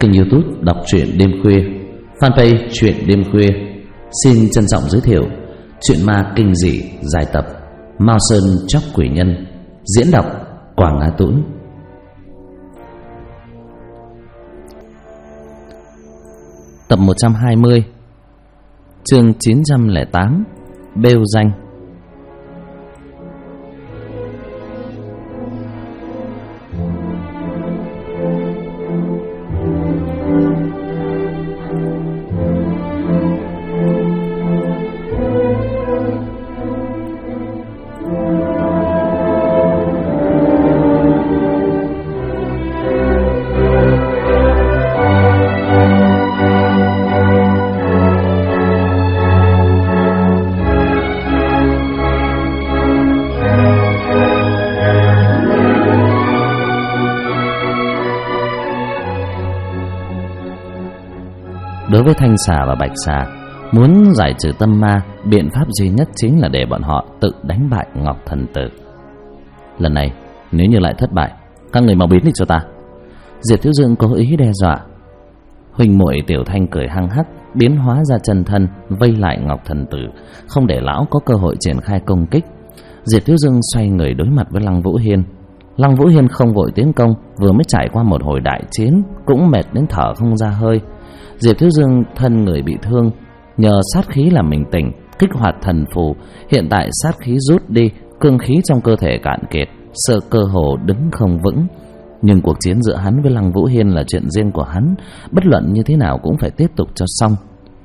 kênh YouTube Đọc truyện đêm khuya, fanpage truyện đêm khuya xin trân trọng giới thiệu truyện ma kinh dị dài tập Mao Sơn Chóc Quỷ Nhân, diễn đọc Quảng Á Tũng. Tập 120, chương 908, bêu danh. Đối với Thanh Xà và Bạch Xà, muốn giải trừ tâm ma, biện pháp duy nhất chính là để bọn họ tự đánh bại Ngọc Thần Tử. Lần này, nếu như lại thất bại, các người mau biến đi cho ta. Diệp Thiếu Dương cố ý đe dọa. Huỳnh muội Tiểu Thanh cười hăng hắc, biến hóa ra chân thân, vây lại Ngọc Thần Tử, không để lão có cơ hội triển khai công kích. Diệp Thiếu Dương xoay người đối mặt với Lăng Vũ Hiên. Lăng Vũ Hiên không vội tiến công, vừa mới trải qua một hồi đại chiến, cũng mệt đến thở không ra hơi. Diệp Thiếu Dương thân người bị thương, nhờ sát khí làm mình tỉnh, kích hoạt thần phù. Hiện tại sát khí rút đi, cương khí trong cơ thể cạn kiệt, sợ cơ hồ đứng không vững. Nhưng cuộc chiến giữa hắn với Lăng Vũ Hiên là chuyện riêng của hắn, bất luận như thế nào cũng phải tiếp tục cho xong.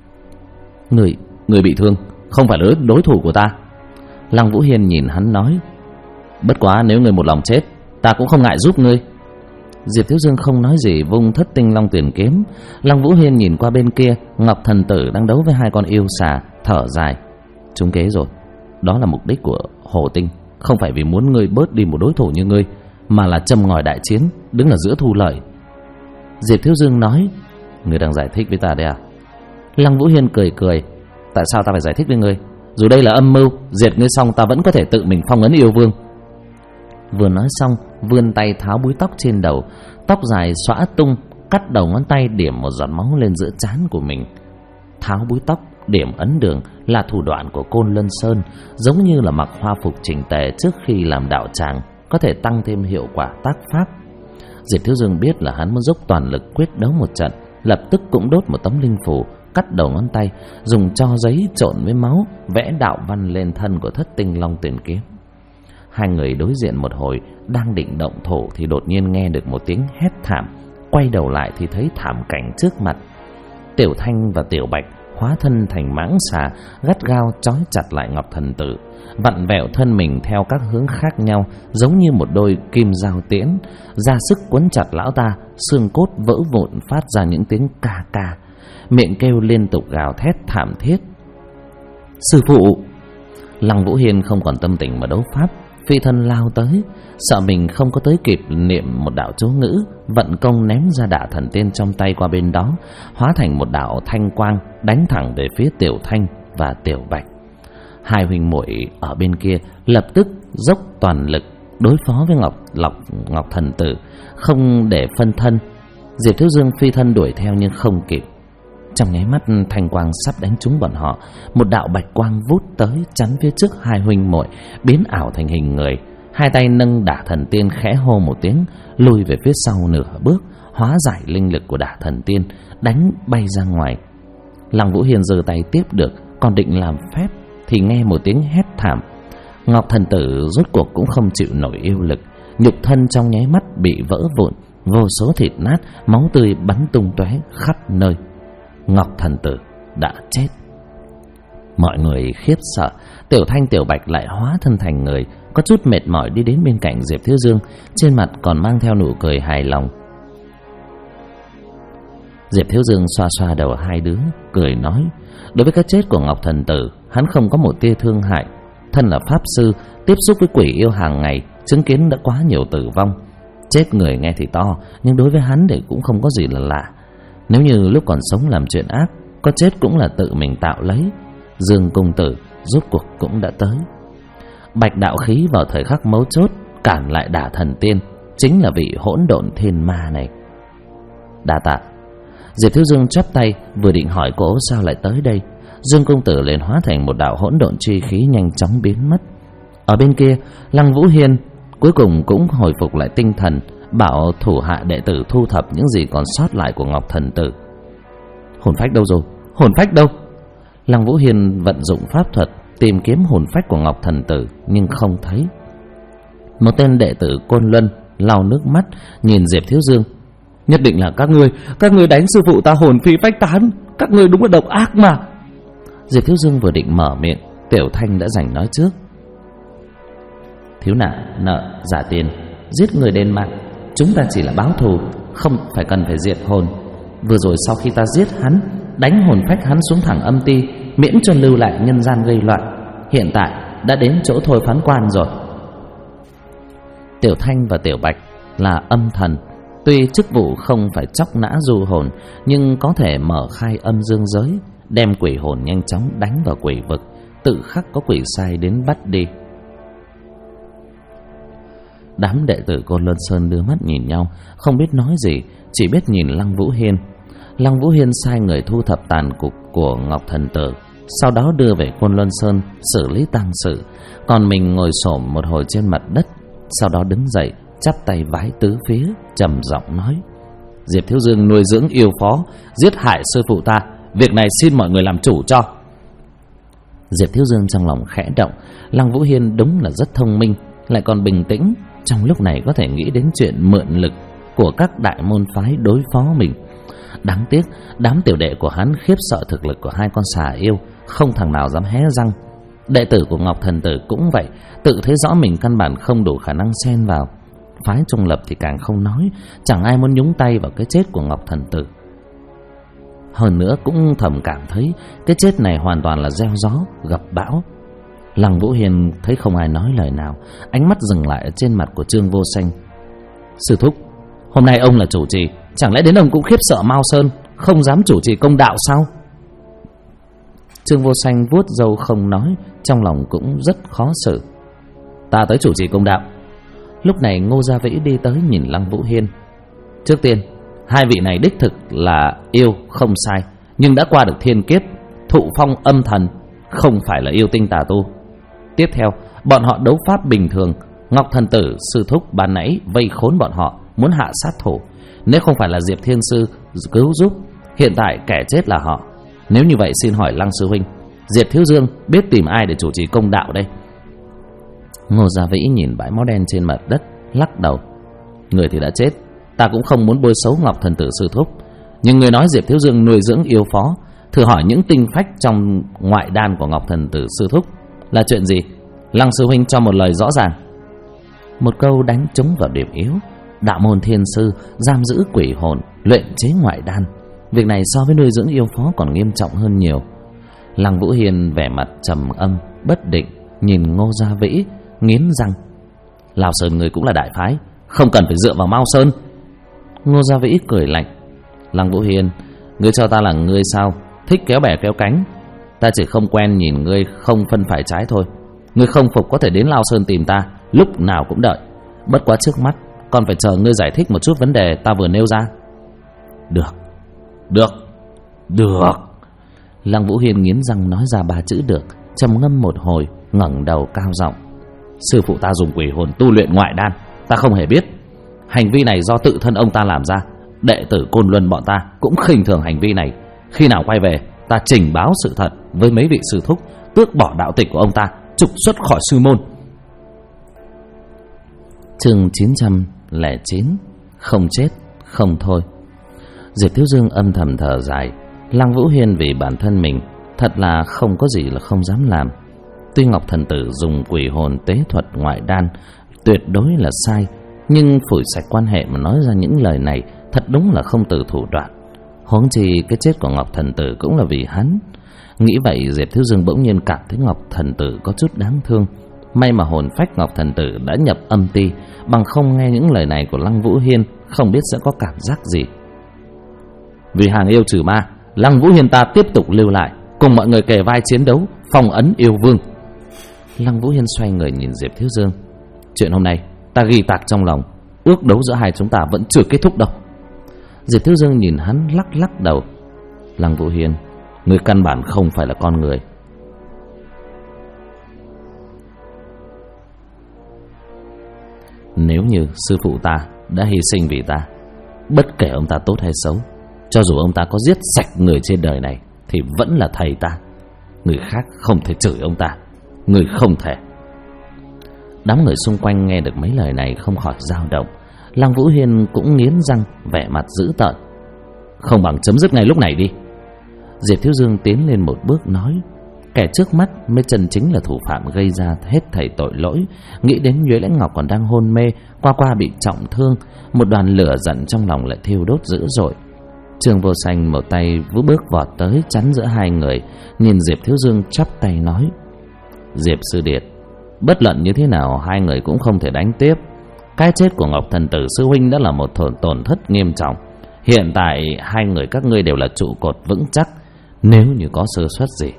Người bị thương, không phải là đối thủ của ta. Lăng Vũ Hiên nhìn hắn nói, bất quá nếu người một lòng chết, ta cũng không ngại giúp ngươi. Diệp Thiếu Dương không nói gì, vung Thất Tinh Long Tuyển kiếm. Lăng Vũ Hiên nhìn qua bên kia, Ngọc Thần Tử đang đấu với hai con yêu xà, thở dài. Trúng kế rồi. Đó là mục đích của Hồ Tinh, không phải vì muốn ngươi bớt đi một đối thủ như ngươi, mà là châm ngòi đại chiến, đứng ở giữa thu lợi. Diệp Thiếu Dương nói, ngươi đang giải thích với ta đấy à? Lăng Vũ Hiên cười cười, tại sao ta phải giải thích với ngươi? Dù đây là âm mưu, diệt ngươi xong ta vẫn có thể tự mình phong ấn yêu vương. Vừa nói xong, vươn tay tháo búi tóc trên đầu, tóc dài xõa tung, cắt đầu ngón tay điểm một giọt máu lên giữa trán của mình. Tháo búi tóc, điểm ấn đường là thủ đoạn của Côn Lân Sơn, giống như là mặc hoa phục chỉnh tề trước khi làm đạo tràng, có thể tăng thêm hiệu quả tác pháp. Diệp Thiếu Dương biết là hắn muốn dốc toàn lực quyết đấu một trận, lập tức cũng đốt một tấm linh phù, cắt đầu ngón tay, dùng tro giấy trộn với máu, vẽ đạo văn lên thân của Thất Tinh Long Tuyển kiếm. Hai người đối diện một hồi, đang định động thổ thì đột nhiên nghe được một tiếng hét thảm. Quay đầu lại thì thấy thảm cảnh trước mặt. Tiểu Thanh và Tiểu Bạch hóa thân thành mãng xà, gắt gao trói chặt lại Ngọc Thần Tử, vặn vẹo thân mình theo các hướng khác nhau, giống như một đôi kim dao tiễn, ra sức quấn chặt lão ta. Xương cốt vỡ vụn, phát ra những tiếng ca ca, miệng kêu liên tục gào thét thảm thiết. Sư phụ! Lăng Vũ Hiên không còn tâm tình mà đấu pháp, phi thân lao tới, sợ mình không có tới kịp niệm một đạo chú ngữ, vận công ném ra Đả Thần Tiên trong tay qua bên đó, hóa thành một đạo thanh quang đánh thẳng về phía Tiểu Thanh và Tiểu Bạch. Hai huynh muội ở bên kia lập tức dốc toàn lực đối phó với Ngọc Thần Tử, không để phân thân. Diệp Thiếu Dương phi thân đuổi theo nhưng không kịp. Trong nháy mắt thanh quang sắp đánh trúng bọn họ, một đạo bạch quang vút tới chắn phía trước hai huynh muội, biến ảo thành hình người. Hai tay nâng Đả Thần Tiên, khẽ hô một tiếng, lùi về phía sau nửa bước, hóa giải linh lực của Đả Thần Tiên, đánh bay ra ngoài. Lăng Vũ Hiên giơ tay tiếp được, còn định làm phép thì nghe một tiếng hét thảm. Ngọc Thần Tử rốt cuộc cũng không chịu nổi yêu lực, nhục thân trong nháy mắt bị vỡ vụn, vô số thịt nát, máu tươi bắn tung tóe khắp nơi. Ngọc Thần Tử đã chết. Mọi người khiếp sợ. Tiểu Thanh Tiểu Bạch lại hóa thân thành người, có chút mệt mỏi đi đến bên cạnh Diệp Thiếu Dương, trên mặt còn mang theo nụ cười hài lòng. Diệp Thiếu Dương xoa xoa đầu hai đứa, cười nói, đối với cái chết của Ngọc Thần Tử, hắn không có một tia thương hại. Thân là pháp sư, tiếp xúc với quỷ yêu hàng ngày, chứng kiến đã quá nhiều tử vong. Chết người nghe thì to, nhưng đối với hắn thì cũng không có gì là lạ. Nếu như lúc còn sống làm chuyện ác, có chết cũng là tự mình tạo lấy. Dương Cung Tử rốt cuộc cũng đã tới. Bạch đạo khí vào thời khắc mấu chốt cản lại Đả Thần Tiên, chính là vị hỗn độn thiên ma này. Đa tạ, Diệp Thiếu Dương chắp tay, vừa định hỏi cô sao lại tới đây, Dương công tử liền hóa thành một đạo hỗn độn chi khí nhanh chóng biến mất. Ở bên kia, Lăng Vũ Hiên cuối cùng cũng hồi phục lại tinh thần, bảo thủ hạ đệ tử thu thập những gì còn sót lại của Ngọc Thần Tử. Hồn phách đâu rồi? Hồn phách đâu? Lăng Vũ Hiên vận dụng pháp thuật tìm kiếm hồn phách của Ngọc Thần Tử nhưng không thấy. Một tên đệ tử Côn Luân lau nước mắt nhìn Diệp Thiếu Dương. Nhất định là các ngươi đánh sư phụ ta hồn phi phách tán, các ngươi đúng là độc ác mà. Diệp Thiếu Dương vừa định mở miệng, Tiểu Thanh đã giành nói trước. Thiếu nạn nợ giả tiền, giết người đền mạng, chúng ta chỉ là báo thù, không phải cần phải diệt hồn. Vừa rồi sau khi ta giết hắn, đánh hồn phách hắn xuống thẳng âm ti, miễn cho lưu lại nhân gian gây loạn. Hiện tại đã đến chỗ thôi phán quan rồi. Tiểu Thanh và Tiểu Bạch là âm thần, tuy chức vụ không phải chóc nã du hồn, nhưng có thể mở khai âm dương giới, đem quỷ hồn nhanh chóng đánh vào quỷ vực, tự khắc có quỷ sai đến bắt đi. Đám đệ tử Côn Luân Sơn đưa mắt nhìn nhau, không biết nói gì, chỉ biết nhìn Lăng Vũ Hiên. Lăng Vũ Hiên sai người thu thập tàn cục của Ngọc Thần Tử, sau đó đưa về Côn Luân Sơn xử lý tang sự, còn mình ngồi xổm một hồi trên mặt đất, sau đó đứng dậy chắp tay vái tứ phía, trầm giọng nói: Diệp Thiếu Dương nuôi dưỡng yêu phó, giết hại sư phụ ta, việc này xin mọi người làm chủ cho. Diệp Thiếu Dương trong lòng khẽ động, Lăng Vũ Hiên đúng là rất thông minh, lại còn bình tĩnh, trong lúc này có thể nghĩ đến chuyện mượn lực của các đại môn phái đối phó mình. Đáng tiếc đám tiểu đệ của hắn khiếp sợ thực lực của hai con xà yêu, không thằng nào dám hé răng. Đệ tử của Ngọc Thần Tử cũng vậy, tự thấy rõ mình căn bản không đủ khả năng xen vào. Phái trung lập thì càng không nói, chẳng ai muốn nhúng tay vào cái chết của Ngọc Thần Tử. Hơn nữa cũng thầm cảm thấy cái chết này hoàn toàn là gieo gió gặp bão. Lăng Vũ Hiền thấy không ai nói lời nào, ánh mắt dừng lại ở trên mặt của Trương Vô Sanh. Sư thúc, hôm nay ông là chủ trì, chẳng lẽ đến ông cũng khiếp sợ Mao Sơn, không dám chủ trì công đạo sao? Trương Vô Sanh vuốt râu không nói, trong lòng cũng rất khó xử. Ta tới chủ trì công đạo. Lúc này Ngô Gia Vĩ đi tới nhìn Lăng Vũ Hiên. Trước tiên, hai vị này đích thực là yêu không sai, nhưng đã qua được thiên kiếp, thụ phong âm thần, không phải là yêu tinh tà tu. Tiếp theo, bọn họ đấu pháp bình thường, Ngọc Thần Tử sư thúc ban nãy vây khốn bọn họ, muốn hạ sát thủ. Nếu không phải là Diệp Thiên Sư cứu giúp, hiện tại kẻ chết là họ. Nếu như vậy xin hỏi Lăng sư huynh, Diệp Thiếu Dương biết tìm ai để chủ trì công đạo đây? Ngô Gia Vĩ nhìn bãi máu đen trên mặt đất, lắc đầu. Người thì đã chết, ta cũng không muốn bôi xấu Ngọc Thần Tử sư thúc, nhưng người nói Diệp Thiếu Dương nuôi dưỡng yêu phó, thử hỏi những tinh phách trong ngoại đan của Ngọc Thần Tử sư thúc là chuyện gì? Lăng sư huynh cho một lời rõ ràng. Một câu đánh trúng vào điểm yếu. Đạo môn thiên sư giam giữ quỷ hồn, luyện chế ngoại đan, việc này so với nuôi dưỡng yêu phó còn nghiêm trọng hơn nhiều. Lăng Vũ Hiền vẻ mặt trầm âm bất định, nhìn Ngô Gia Vĩ, nghiến răng. Lão Sơn người cũng là đại phái, không cần phải dựa vào Mao Sơn. Ngô Gia Vĩ cười lạnh. Lăng Vũ Hiền, ngươi cho ta là ngươi sao? Thích kéo bè kéo cánh. Ta chỉ không quen nhìn ngươi không phân phải trái thôi. Ngươi không phục có thể đến Lao Sơn tìm ta, lúc nào cũng đợi. Bất quá trước mắt còn phải chờ ngươi giải thích một chút vấn đề ta vừa nêu ra. Được. Lăng Vũ Hiên nghiến răng nói ra 3 chữ được, trầm ngâm một hồi, ngẩng đầu cao giọng. Sư phụ ta dùng quỷ hồn tu luyện ngoại đan, ta không hề biết. Hành vi này do tự thân ông ta làm ra. Đệ tử Côn Luân bọn ta cũng khinh thường hành vi này. Khi nào quay về, ta trình báo sự thật với mấy vị sư thúc, tước bỏ đạo tịch của ông ta, trục xuất khỏi sư môn. Chương 909. Không chết không thôi. Diệp Thiếu Dương âm thầm thở dài. Lăng Vũ Hiên vì bản thân mình thật là không có gì là không dám làm. Tuy Ngọc Thần Tử dùng quỷ hồn tế thuật ngoại đan tuyệt đối là sai, nhưng phủi sạch quan hệ mà nói ra những lời này thật đúng là không từ thủ đoạn. Huống chi cái chết của Ngọc Thần Tử cũng là vì hắn. Nghĩ vậy Diệp Thiếu Dương bỗng nhiên cảm thấy Ngọc Thần Tử có chút đáng thương. May mà hồn phách Ngọc Thần Tử đã nhập âm ti, bằng không nghe những lời này của Lăng Vũ Hiên không biết sẽ có cảm giác gì. Vì hàng yêu trừ ma, Lăng Vũ Hiên ta tiếp tục lưu lại, cùng mọi người kề vai chiến đấu, phong ấn yêu vương. Lăng Vũ Hiên xoay người nhìn Diệp Thiếu Dương. Chuyện hôm nay ta ghi tạc trong lòng, ước đấu giữa hai chúng ta vẫn chưa kết thúc đâu. Diệp Thiếu Dương nhìn hắn lắc lắc đầu. Lăng Vũ Hiên, người căn bản không phải là con người. Nếu như sư phụ ta đã hy sinh vì ta, bất kể ông ta tốt hay xấu, cho dù ông ta có giết sạch người trên đời này, thì vẫn là thầy ta. Người khác không thể chửi ông ta, người không thể. Đám người xung quanh nghe được mấy lời này không khỏi dao động. Lăng Vũ Hiên cũng nghiến răng, vẻ mặt dữ tợn. Không bằng chấm dứt ngay lúc này đi. Diệp Thiếu Dương tiến lên một bước nói, kẻ trước mắt mới chân chính là thủ phạm gây ra hết thảy tội lỗi. Nghĩ đến Nhuế Lãnh Ngọc còn đang hôn mê, qua bị trọng thương, một đoàn lửa giận trong lòng lại thiêu đốt dữ dội. Trương Vô Sanh một tay vũ bước vọt tới chắn giữa hai người, nhìn Diệp Thiếu Dương chắp tay nói, Diệp sư điệt, bất luận như thế nào hai người cũng không thể đánh tiếp. Cái chết của Ngọc Thần Tử sư huynh đã là một tổn thất nghiêm trọng. Hiện tại hai người các ngươi đều là trụ cột vững chắc, nếu như có sơ suất gì,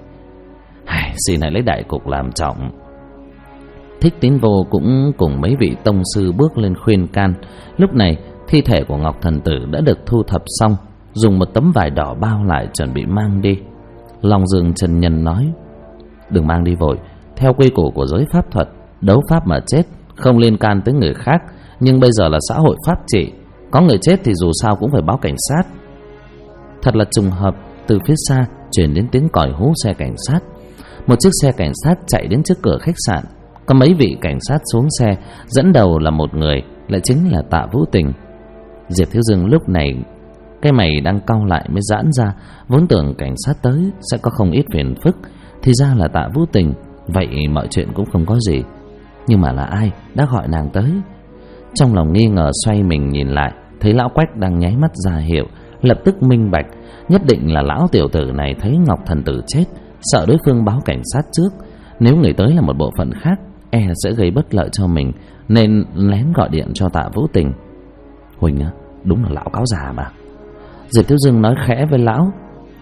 xin hãy lấy đại cục làm trọng. Thích Tín Vô cũng cùng mấy vị tông sư bước lên khuyên can. Lúc này thi thể của Ngọc Thần Tử đã được thu thập xong, dùng một tấm vải đỏ bao lại chuẩn bị mang đi. Long Dương chân nhân nói, đừng mang đi vội. Theo quy củ của giới pháp thuật, đấu pháp mà chết không liên can tới người khác, nhưng bây giờ là xã hội pháp trị, có người chết thì dù sao cũng phải báo cảnh sát. Thật là trùng hợp, từ phía xa truyền đến tiếng còi hú xe cảnh sát. Một chiếc xe cảnh sát chạy đến trước cửa khách sạn. Có mấy vị cảnh sát xuống xe, dẫn đầu là một người, lại chính là Tạ Vũ Tình. Diệp Thiếu Dương lúc này cái mày đang cau lại mới giãn ra, vốn tưởng cảnh sát tới sẽ có không ít phiền phức, thì ra là Tạ Vũ Tình. Vậy mọi chuyện cũng không có gì. Nhưng mà là ai đã gọi nàng tới? Trong lòng nghi ngờ xoay mình nhìn lại, thấy lão Quách đang nháy mắt ra hiệu, lập tức minh bạch, nhất định là lão tiểu tử này thấy Ngọc Thần Tử chết, sợ đối phương báo cảnh sát trước. Nếu người tới là một bộ phận khác, sẽ gây bất lợi cho mình, nên lén gọi điện cho Tạ Vũ Tình. Huỳnh á, đúng là lão cáo già mà. Diệp Thiếu Dương nói khẽ với lão,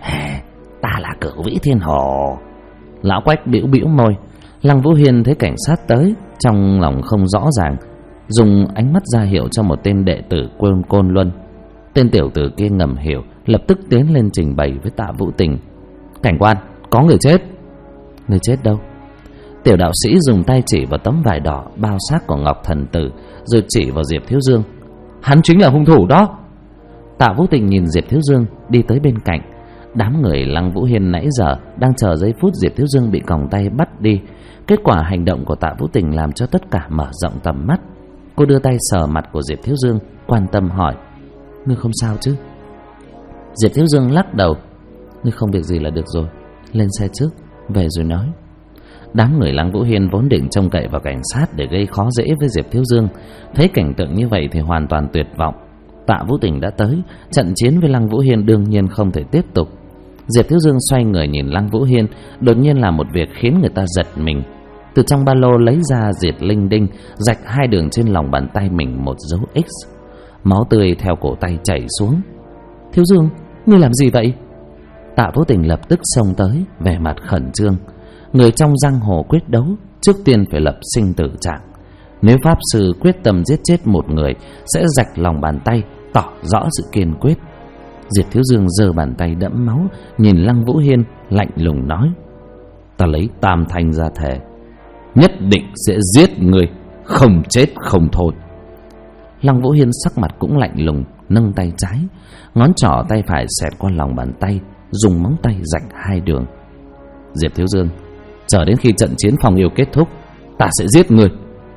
ta là Cửu Vĩ Thiên Hồ. Lão Quách bĩu bĩu môi. Lăng Vũ Hiên thấy cảnh sát tới, trong lòng không rõ ràng, dùng ánh mắt ra hiệu cho một tên đệ tử Côn Luân. Tên tiểu tử kia ngầm hiểu, lập tức tiến lên trình bày với Tạ Vũ Tình. Cảnh quan, có người chết. Người chết đâu? Tiểu đạo sĩ dùng tay chỉ vào tấm vải đỏ bao xác của Ngọc Thần Tử, rồi chỉ vào Diệp Thiếu Dương. Hắn chính là hung thủ đó. Tạ Vũ Tình nhìn Diệp Thiếu Dương đi tới bên cạnh. Đám người Lăng Vũ Hiên nãy giờ đang chờ giây phút Diệp Thiếu Dương bị còng tay bắt đi. Kết quả hành động của Tạ Vũ Tình làm cho tất cả mở rộng tầm mắt. Cô đưa tay sờ mặt của Diệp Thiếu Dương, quan tâm hỏi, ngươi không sao chứ? Diệp Thiếu Dương lắc đầu, ngươi không việc gì là được rồi, lên xe trước, về rồi nói. Đám người Lăng Vũ Hiên vốn định trông cậy vào cảnh sát để gây khó dễ với Diệp Thiếu Dương, thấy cảnh tượng như vậy thì hoàn toàn tuyệt vọng. Tạ Vũ Tình đã tới, trận chiến với Lăng Vũ Hiên đương nhiên không thể tiếp tục. Diệp Thiếu Dương xoay người nhìn Lăng Vũ Hiên, đột nhiên làm một việc khiến người ta giật mình. Từ trong ba lô lấy ra diệt linh đinh, rạch hai đường trên lòng bàn tay mình một dấu X. Máu tươi theo cổ tay chảy xuống. Thiếu Dương, ngươi làm gì vậy? Tạ Vũ Tình lập tức xông tới, vẻ mặt khẩn trương. Người trong giang hồ quyết đấu, trước tiên phải lập sinh tử trạng. Nếu pháp sư quyết tâm giết chết một người, sẽ rạch lòng bàn tay, tỏ rõ sự kiên quyết. Diệp Thiếu Dương giơ bàn tay đẫm máu, nhìn Lăng Vũ Hiên, lạnh lùng nói, ta lấy tam thanh ra thề, nhất định sẽ giết người, không chết không thôi. Lăng Vũ Hiên sắc mặt cũng lạnh lùng, nâng tay trái, ngón trỏ tay phải xẹt qua lòng bàn tay, dùng móng tay rạch hai đường. Diệp Thiếu Dương, chờ đến khi trận chiến phòng yêu kết thúc, ta sẽ giết người.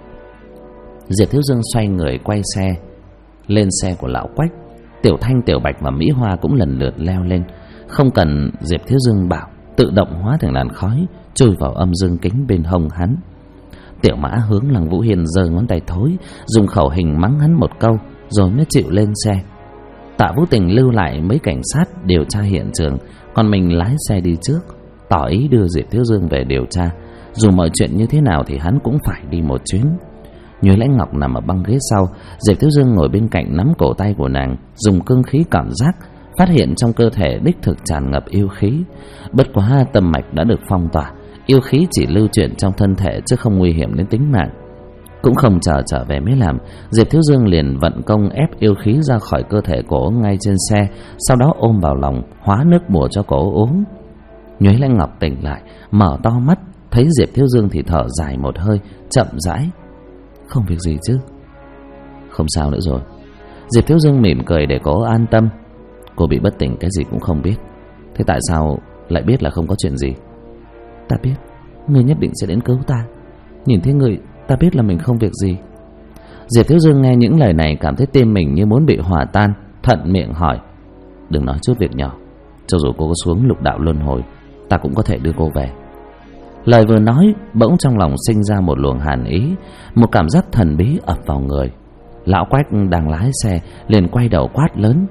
Diệp Thiếu Dương xoay người quay xe, lên xe của lão Quách. Tiểu Thanh, Tiểu Bạch và Mỹ Hoa cũng lần lượt leo lên, không cần Diệp Thiếu Dương bảo, tự động hóa thành làn khói chui vào âm dương kính bên hông hắn. Tiểu Mã hướng Lăng Vũ Hiên giơ ngón tay thối, dùng khẩu hình mắng hắn một câu, rồi mới chịu lên xe. Tạ Vũ Tình lưu lại mấy cảnh sát điều tra hiện trường, còn mình lái xe đi trước, tỏ ý đưa Diệp Thiếu Dương về điều tra. Dù mọi chuyện như thế nào thì hắn cũng phải đi một chuyến. Nhuế Lãnh Ngọc nằm ở băng ghế sau, Diệp Thiếu Dương ngồi bên cạnh nắm cổ tay của nàng, dùng cương khí cảm giác, phát hiện trong cơ thể đích thực tràn ngập yêu khí. Bất quá tâm mạch đã được phong tỏa, yêu khí chỉ lưu chuyển trong thân thể chứ không nguy hiểm đến tính mạng. Cũng không chờ trở về mới làm, Diệp Thiếu Dương liền vận công ép yêu khí ra khỏi cơ thể cổ ngay trên xe, sau đó ôm vào lòng hóa nước bùa cho cổ uống. Nhuế Lãnh Ngọc tỉnh lại, mở to mắt, thấy Diệp Thiếu Dương thì thở dài một hơi, chậm rãi: "Không việc gì chứ?" "Không sao nữa rồi." Diệp Thiếu Dương mỉm cười để cô an tâm. "Cô bị bất tỉnh cái gì cũng không biết, thế tại sao lại biết là không có chuyện gì?" "Ta biết, ngươi nhất định sẽ đến cứu ta. Nhìn thấy ngươi, ta biết là mình không việc gì." Diệp Thiếu Dương nghe những lời này cảm thấy tim mình như muốn bị hòa tan, thuận miệng hỏi: "Đừng nói chút việc nhỏ, cho dù cô có xuống lục đạo luân hồi, ta cũng có thể đưa cô về." Lời vừa nói, bỗng trong lòng sinh ra một luồng hàn ý, một cảm giác thần bí ập vào người. Lão Quách đang lái xe liền quay đầu quát lớn: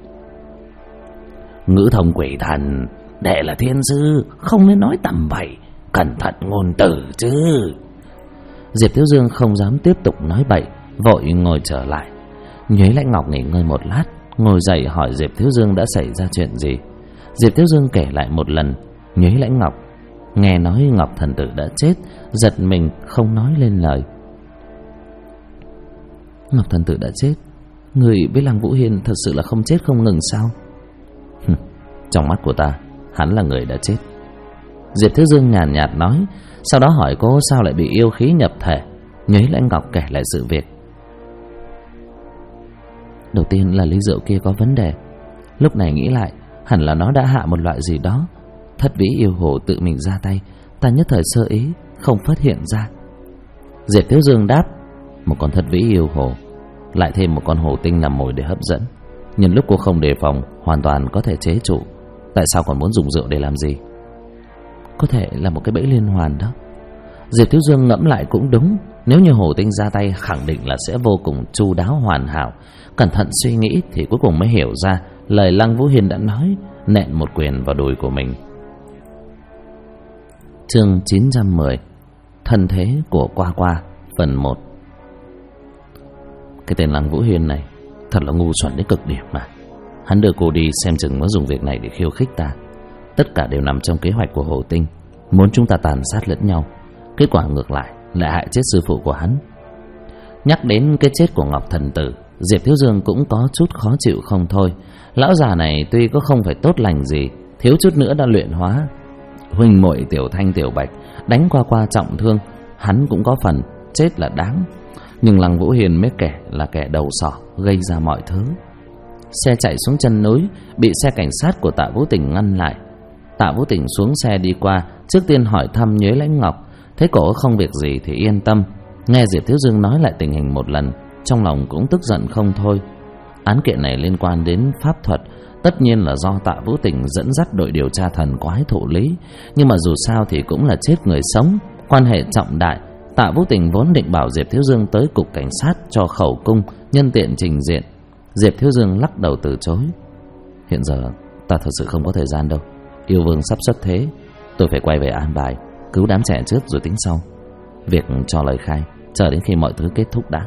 "Ngữ thông quỷ thần, đệ là thiên sư, không nên nói tầm bậy, cẩn thận ngôn từ chứ." Diệp Thiếu Dương không dám tiếp tục nói bậy, vội ngồi trở lại. Nhuế Lãnh Ngọc nghỉ ngơi một lát, ngồi dậy hỏi Diệp Thiếu Dương đã xảy ra chuyện gì. Diệp Thiếu Dương kể lại một lần. Nhuế Lãnh Ngọc nghe nói Ngọc thần tử đã chết, giật mình không nói lên lời. "Ngọc thần tử đã chết? Người với Lăng Vũ Hiên thật sự là không chết không ngừng sao?" "Trong mắt của ta, hắn là người đã chết." Diệp Thiếu Dương nhàn nhạt nói, sau đó hỏi cô sao lại bị yêu khí nhập thể. Nhuế Lãnh Ngọc kể lại sự việc. "Đầu tiên là ly rượu kia có vấn đề. Lúc này nghĩ lại, hẳn là nó đã hạ một loại gì đó. Thất vĩ yêu hồ tự mình ra tay, ta nhất thời sơ ý, không phát hiện ra." Diệp Thiếu Dương đáp: "Một con thất vĩ yêu hồ, lại thêm một con hồ tinh làm mồi để hấp dẫn, nhân lúc cô không đề phòng, hoàn toàn có thể chế trụ. Tại sao còn muốn dùng rượu để làm gì?" "Có thể là một cái bẫy liên hoàn đó." Diệp Thiếu Dương ngẫm lại cũng đúng. Nếu như hồ tinh ra tay, khẳng định là sẽ vô cùng chu đáo hoàn hảo. Cẩn thận suy nghĩ thì cuối cùng mới hiểu ra lời Lăng Vũ Hiên đã nói, nện một quyền vào đùi của mình. Chương 910: Thân thế của Qua Qua, phần 1. Cái tên Lăng Vũ Hiên này thật là ngu xuẩn đến cực điểm mà. Hắn đưa cô đi xem chừng nó dùng việc này để khiêu khích ta. Tất cả đều nằm trong kế hoạch của hồ tinh, muốn chúng ta tàn sát lẫn nhau. Kết quả ngược lại hại chết sư phụ của hắn. Nhắc đến cái chết của Ngọc thần tử, Diệp Thiếu Dương cũng có chút khó chịu không thôi. Lão già này tuy có không phải tốt lành gì, thiếu chút nữa đã luyện hóa huynh muội Tiểu Thanh Tiểu Bạch, đánh Qua Qua trọng thương, hắn cũng có phần, chết là đáng. Nhưng Lăng Vũ Hiên mới kẻ là kẻ đầu sỏ, gây ra mọi thứ. Xe chạy xuống chân núi, bị xe cảnh sát của Tạ Vũ Tình ngăn lại. Tạ Vũ Tình xuống xe đi qua, trước tiên hỏi thăm Nhuế Lãnh Ngọc. Thấy cổ không việc gì thì yên tâm. Nghe Diệp Thiếu Dương nói lại tình hình một lần, trong lòng cũng tức giận không thôi. Án kiện này liên quan đến pháp thuật, tất nhiên là do Tạ Vũ Tình dẫn dắt đội điều tra thần quái thụ lý. Nhưng mà dù sao thì cũng là chết người sống, quan hệ trọng đại. Tạ Vũ Tình vốn định bảo Diệp Thiếu Dương tới cục cảnh sát cho khẩu cung, nhân tiện trình diện. Diệp Thiếu Dương lắc đầu từ chối. "Hiện giờ ta thật sự không có thời gian đâu. Yêu vương sắp xuất thế, tôi phải quay về an bài, cứu đám trẻ trước rồi tính sau. Việc cho lời khai chờ đến khi mọi thứ kết thúc đã."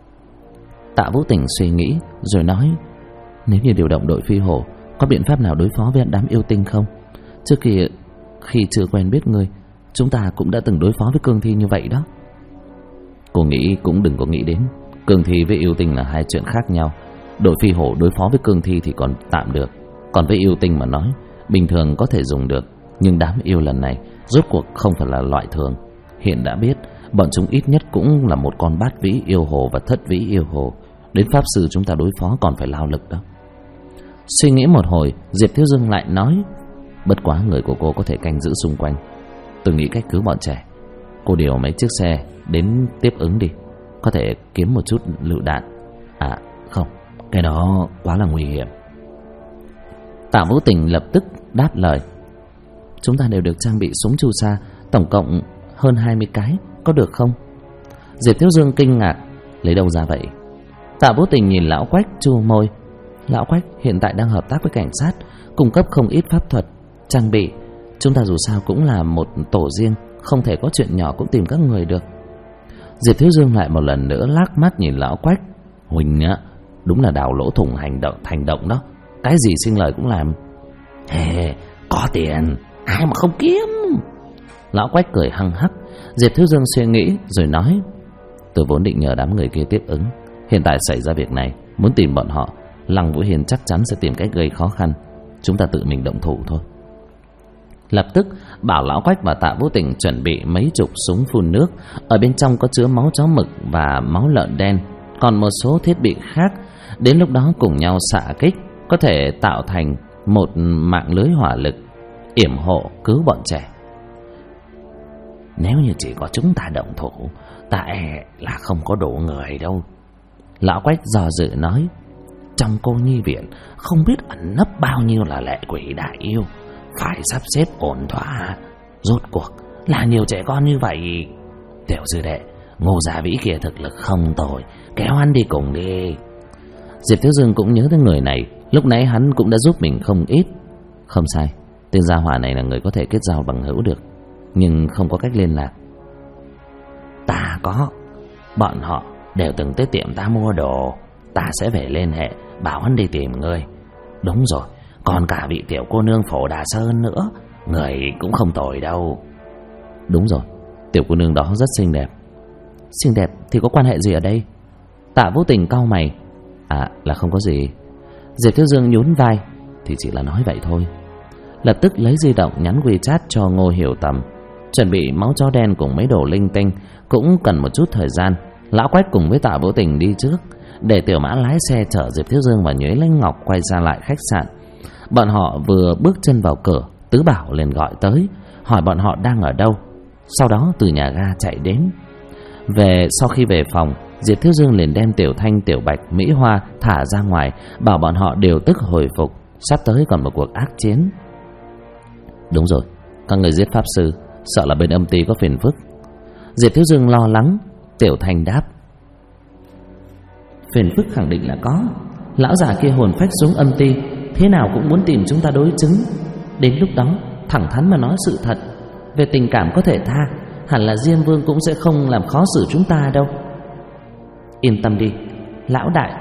Tạ Vũ Tình suy nghĩ rồi nói: "Nếu như điều động đội phi hổ, có biện pháp nào đối phó với đám yêu tinh không? Trước kia khi chưa quen biết ngươi, chúng ta cũng đã từng đối phó với cương thi như vậy đó." "Cô nghĩ cũng đừng có nghĩ đến. Cương thi với yêu tinh là hai chuyện khác nhau. Đội phi hổ đối phó với cương thi thì còn tạm được, còn với yêu tinh mà nói, bình thường có thể dùng được. Nhưng đám yêu lần này rốt cuộc không phải là loại thường. Hiện đã biết, bọn chúng ít nhất cũng là một con bát vĩ yêu hồ và thất vĩ yêu hồ. Đến pháp sư chúng ta đối phó còn phải lao lực đó." Suy nghĩ một hồi, Diệp Thiếu Dương lại nói: "Bất quá người của cô có thể canh giữ xung quanh. Tôi nghĩ cách cứu bọn trẻ. Cô điều mấy chiếc xe đến tiếp ứng đi, có thể kiếm một chút lựu đạn." "À không, cái đó quá là nguy hiểm." Tạ Vũ Tình lập tức đáp lời: "Chúng ta đều được trang bị súng chu sa, tổng cộng hơn 20 cái, có được không?" Diệp Thiếu Dương kinh ngạc: "Lấy đâu ra vậy?" Tạ Vũ Tình nhìn Lão Quách chu môi: "Lão Quách hiện tại đang hợp tác với cảnh sát, cung cấp không ít pháp thuật, trang bị. Chúng ta dù sao cũng là một tổ riêng, không thể có chuyện nhỏ cũng tìm các người được." Diệp Thiếu Dương lại một lần nữa lác mắt nhìn Lão Quách: "Huỳnh á, đúng là đào lỗ thủng hành động đó. Cái gì sinh lời cũng làm." Có tiền, ai mà không kiếm." Lão Quách cười hăng hắc. Diệp Thiếu Dương suy nghĩ rồi nói: Tôi vốn định nhờ đám người kia tiếp ứng. Hiện tại xảy ra việc này, muốn tìm bọn họ, Lăng Vũ Hiền chắc chắn sẽ tìm cách gây khó khăn. Chúng ta tự mình động thủ thôi. Lập tức bảo Lão Quách và Tạ Vũ Tình chuẩn bị mấy chục súng phun nước. Ở bên trong có chứa máu chó mực và máu lợn đen, còn một số thiết bị khác. Đến lúc đó cùng nhau xạ kích, có thể tạo thành một mạng lưới hỏa lực yểm hộ cứu bọn trẻ. Nếu như chỉ có chúng ta động thủ, ta e là không có đủ người đâu. Lão Quách do dự nói. Trong cô nhi viện không biết ẩn nấp bao nhiêu là lệ quỷ đại yêu, phải sắp xếp ổn thỏa. Rốt cuộc là nhiều trẻ con như vậy. Tiểu sư đệ, Ngô Gia Vĩ kia thực lực không tồi, kéo hắn đi cùng đi. Diệp Thiếu Dương cũng nhớ tới người này, lúc nãy hắn cũng đã giúp mình không ít. Không sai, tên gia hỏa này là người có thể kết giao bằng hữu được, nhưng không có cách liên lạc. Ta có, bọn họ đều từng tới tiệm ta mua đồ. Ta sẽ về liên hệ, bảo hắn đi tìm ngươi. Đúng rồi, còn cả vị tiểu cô nương Phổ Đà Sơn nữa, người cũng không tồi đâu. Đúng rồi, tiểu cô nương đó rất xinh đẹp. Xinh đẹp thì có quan hệ gì ở đây? Tạ Vũ Tình cau mày. À, là không có gì. Diệp Thiếu Dương nhún vai. Thì chỉ là nói vậy thôi. Lập tức lấy di động nhắn WeChat cho Ngô Hiểu Tầm. Chuẩn bị máu chó đen cùng mấy đồ linh tinh cũng cần một chút thời gian. Lão Quách cùng với Tạ Vũ Tình đi trước, để Tiểu Mã lái xe chở Diệp Thiếu Dương và Nhuế Lãnh Ngọc quay ra lại khách sạn. Bọn họ vừa bước chân vào cửa, Tứ Bảo liền gọi tới, hỏi bọn họ đang ở đâu. Sau đó từ nhà ga chạy đến. Sau khi về phòng, Diệp Thiếu Dương liền đem Tiểu Thanh, Tiểu Bạch, Mỹ Hoa thả ra ngoài, bảo bọn họ điều tức hồi phục, sắp tới còn một cuộc ác chiến. Đúng rồi, các người giết pháp sư, sợ là bên âm ty có phiền phức. Diệp Thiếu Dương lo lắng. Tiểu Thanh đáp. Phiền phức khẳng định là có. Lão già kia hồn phách xuống âm ty, thế nào cũng muốn tìm chúng ta đối chứng. Đến lúc đó thẳng thắn mà nói sự thật. Về tình cảm có thể tha, hẳn là Diêm Vương cũng sẽ không làm khó xử chúng ta đâu. Yên tâm đi, lão đại.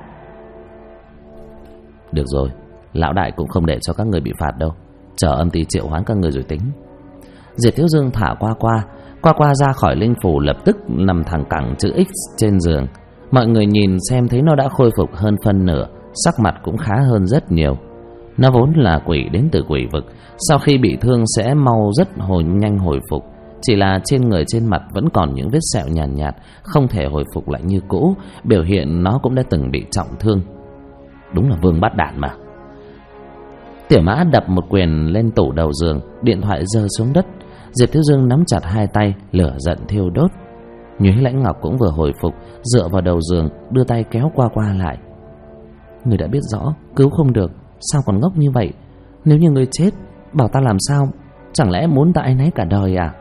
Được rồi, lão đại cũng không để cho các người bị phạt đâu. Chờ âm ty triệu hoán các người rồi tính. Diệp Thiếu Dương thả Qua Qua ra khỏi linh phủ, lập tức nằm thẳng cẳng chữ X trên giường. Mọi người nhìn xem thấy nó đã khôi phục hơn phân nửa, sắc mặt cũng khá hơn rất nhiều. Nó vốn là quỷ đến từ quỷ vực, sau khi bị thương sẽ rất nhanh hồi phục. Chỉ là trên người trên mặt vẫn còn những vết sẹo nhàn nhạt, không thể hồi phục lại như cũ, biểu hiện nó cũng đã từng bị trọng thương. Đúng là vương bắt đạn mà. Tiểu Mã đập một quyền lên tủ đầu giường, điện thoại rơi xuống đất. Diệp Thiếu Dương nắm chặt hai tay, lửa giận thiêu đốt. Nhuế Lãnh Ngọc cũng vừa hồi phục, dựa vào đầu giường, đưa tay kéo Qua Qua lại. Người đã biết rõ cứu không được, sao còn ngốc như vậy? Nếu như người chết, bảo ta làm sao? Chẳng lẽ muốn ta áy náy cả đời à?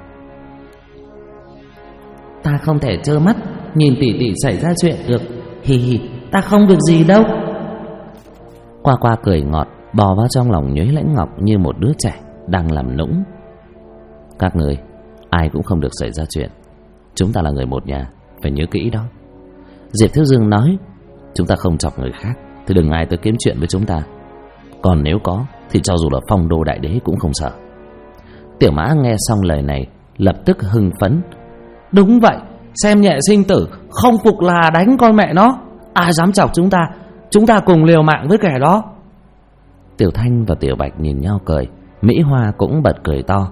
Ta không thể trơ mắt nhìn tỷ tỷ xảy ra chuyện được. Hì hì, ta không việc gì đâu. Qua Qua cười ngọt, bò vào trong lòng Nhuế Lãnh Ngọc như một đứa trẻ đang làm nũng. Các người ai cũng không được xảy ra chuyện. Chúng ta là người một nhà, phải nhớ kỹ đó. Diệp Thiếu Dương nói. Chúng ta không chọc người khác thì đừng ai tới kiếm chuyện với chúng ta. Còn nếu có thì cho dù là Phong Đô Đại Đế cũng không sợ. Tiểu Mã nghe xong lời này lập tức hưng phấn. Đúng vậy, xem nhẹ sinh tử, không phục là đánh con mẹ nó. Ai dám chọc chúng ta cùng liều mạng với kẻ đó. Tiểu Thanh và Tiểu Bạch nhìn nhau cười. Mỹ Hoa cũng bật cười to.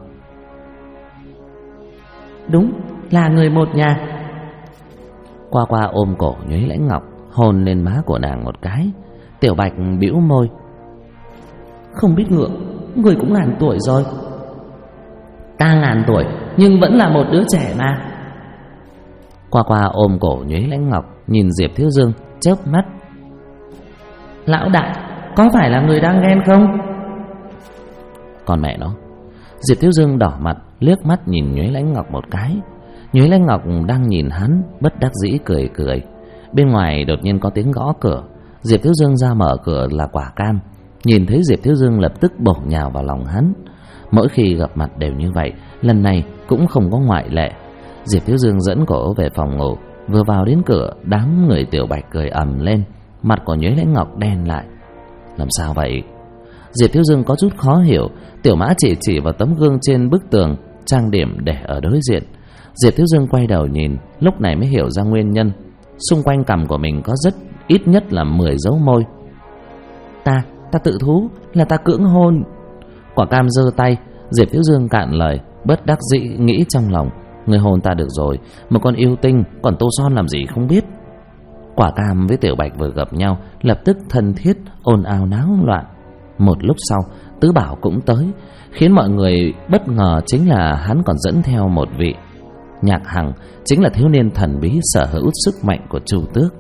Đúng là người một nhà. Qua Qua ôm cổ Nhuế Lãnh Ngọc, hôn lên má của nàng một cái. Tiểu Bạch bĩu môi. Không biết ngượng, người cũng ngàn tuổi rồi. Ta ngàn tuổi nhưng vẫn là một đứa trẻ mà. Qua Qua ôm cổ Nhuế Lãnh Ngọc, nhìn Diệp Thiếu Dương chớp mắt. Lão đại, có phải là người đang ghen không? Con mẹ nó. Diệp Thiếu Dương đỏ mặt, liếc mắt nhìn Nhuế Lãnh Ngọc một cái. Nhuế Lãnh Ngọc đang nhìn hắn, bất đắc dĩ cười cười. Bên ngoài đột nhiên có tiếng gõ cửa. Diệp Thiếu Dương ra mở cửa là Quả Cam. Nhìn thấy Diệp Thiếu Dương lập tức bổ nhào vào lòng hắn. Mỗi khi gặp mặt đều như vậy, lần này cũng không có ngoại lệ. Diệp Thiếu Dương dẫn cổ về phòng ngủ. Vừa vào đến cửa, đám người Tiểu Bạch cười ầm lên. Mặt của Nhuế Lãnh Ngọc đen lại. Làm sao vậy? Diệp Thiếu Dương có chút khó hiểu. Tiểu Mã chỉ vào tấm gương trên bức tường trang điểm để ở đối diện. Diệp Thiếu Dương quay đầu nhìn, lúc này mới hiểu ra nguyên nhân. Xung quanh cằm của mình có ít nhất là 10 dấu môi. Ta tự thú, là ta cưỡng hôn. Quả cam giơ tay. Diệp Thiếu Dương cạn lời, bất đắc dĩ nghĩ trong lòng, người hôn ta được rồi, một con yêu tinh còn tô son làm gì không biết. Quả cam với Tiểu Bạch vừa gặp nhau, lập tức thân thiết, ồn ào náo loạn. Một lúc sau, Tứ Bảo cũng tới. Khiến mọi người bất ngờ chính là hắn còn dẫn theo một vị. Nhạc Hằng chính là thiếu niên thần bí sở hữu sức mạnh của Chu Tước.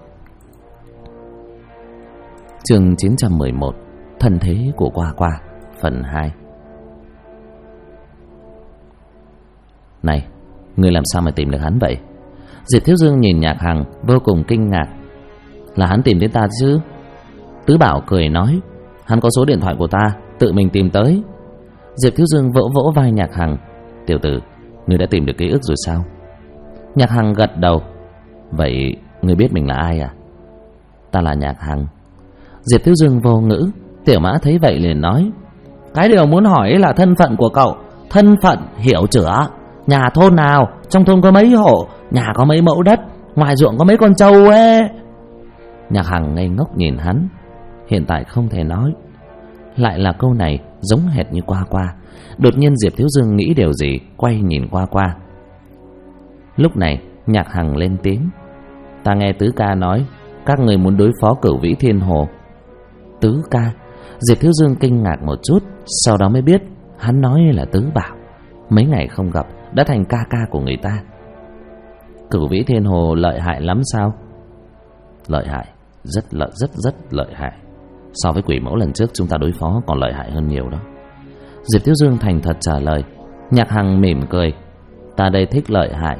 Chương 911, Thân thế của Qua Qua, phần 2. Này, ngươi làm sao mà tìm được hắn vậy? Diệp Thiếu Dương nhìn Nhạc Hằng vô cùng kinh ngạc. Là hắn tìm đến ta chứ? Tứ Bảo cười nói, hắn có số điện thoại của ta, tự mình tìm tới. Diệp Thiếu Dương vỗ vỗ vai Nhạc Hằng. Tiểu tử, ngươi đã tìm được ký ức rồi sao? Nhạc Hằng gật đầu. Vậy ngươi biết mình là ai à? Ta là Nhạc Hằng. Diệp Thiếu Dương vô ngữ. Tiểu Mã thấy vậy liền nói, cái điều muốn hỏi là thân phận của cậu. Thân phận hiểu chữa? Nhà thôn nào? Trong thôn có mấy hộ? Nhà có mấy mẫu đất? Ngoài ruộng có mấy con trâu ấy? Nhạc Hằng ngây ngốc nhìn hắn. Hiện tại không thể nói. Lại là câu này giống hệt như Qua Qua. Đột nhiên Diệp Thiếu Dương nghĩ điều gì, quay nhìn Qua Qua. Lúc này Nhạc Hằng lên tiếng, ta nghe Tứ ca nói các người muốn đối phó Cửu Vĩ Thiên Hồ. Tứ ca? Diệp Thiếu Dương kinh ngạc một chút, sau đó mới biết hắn nói là Tứ Bảo. Mấy ngày không gặp đã thành ca ca của người ta. Cửu Vĩ Thiên Hồ lợi hại lắm sao? Lợi hại, rất lợi hại. So với quỷ mẫu lần trước chúng ta đối phó còn lợi hại hơn nhiều đó. Diệp Thiếu Dương thành thật trả lời. Nhạc Hằng mỉm cười, ta đây thích lợi hại.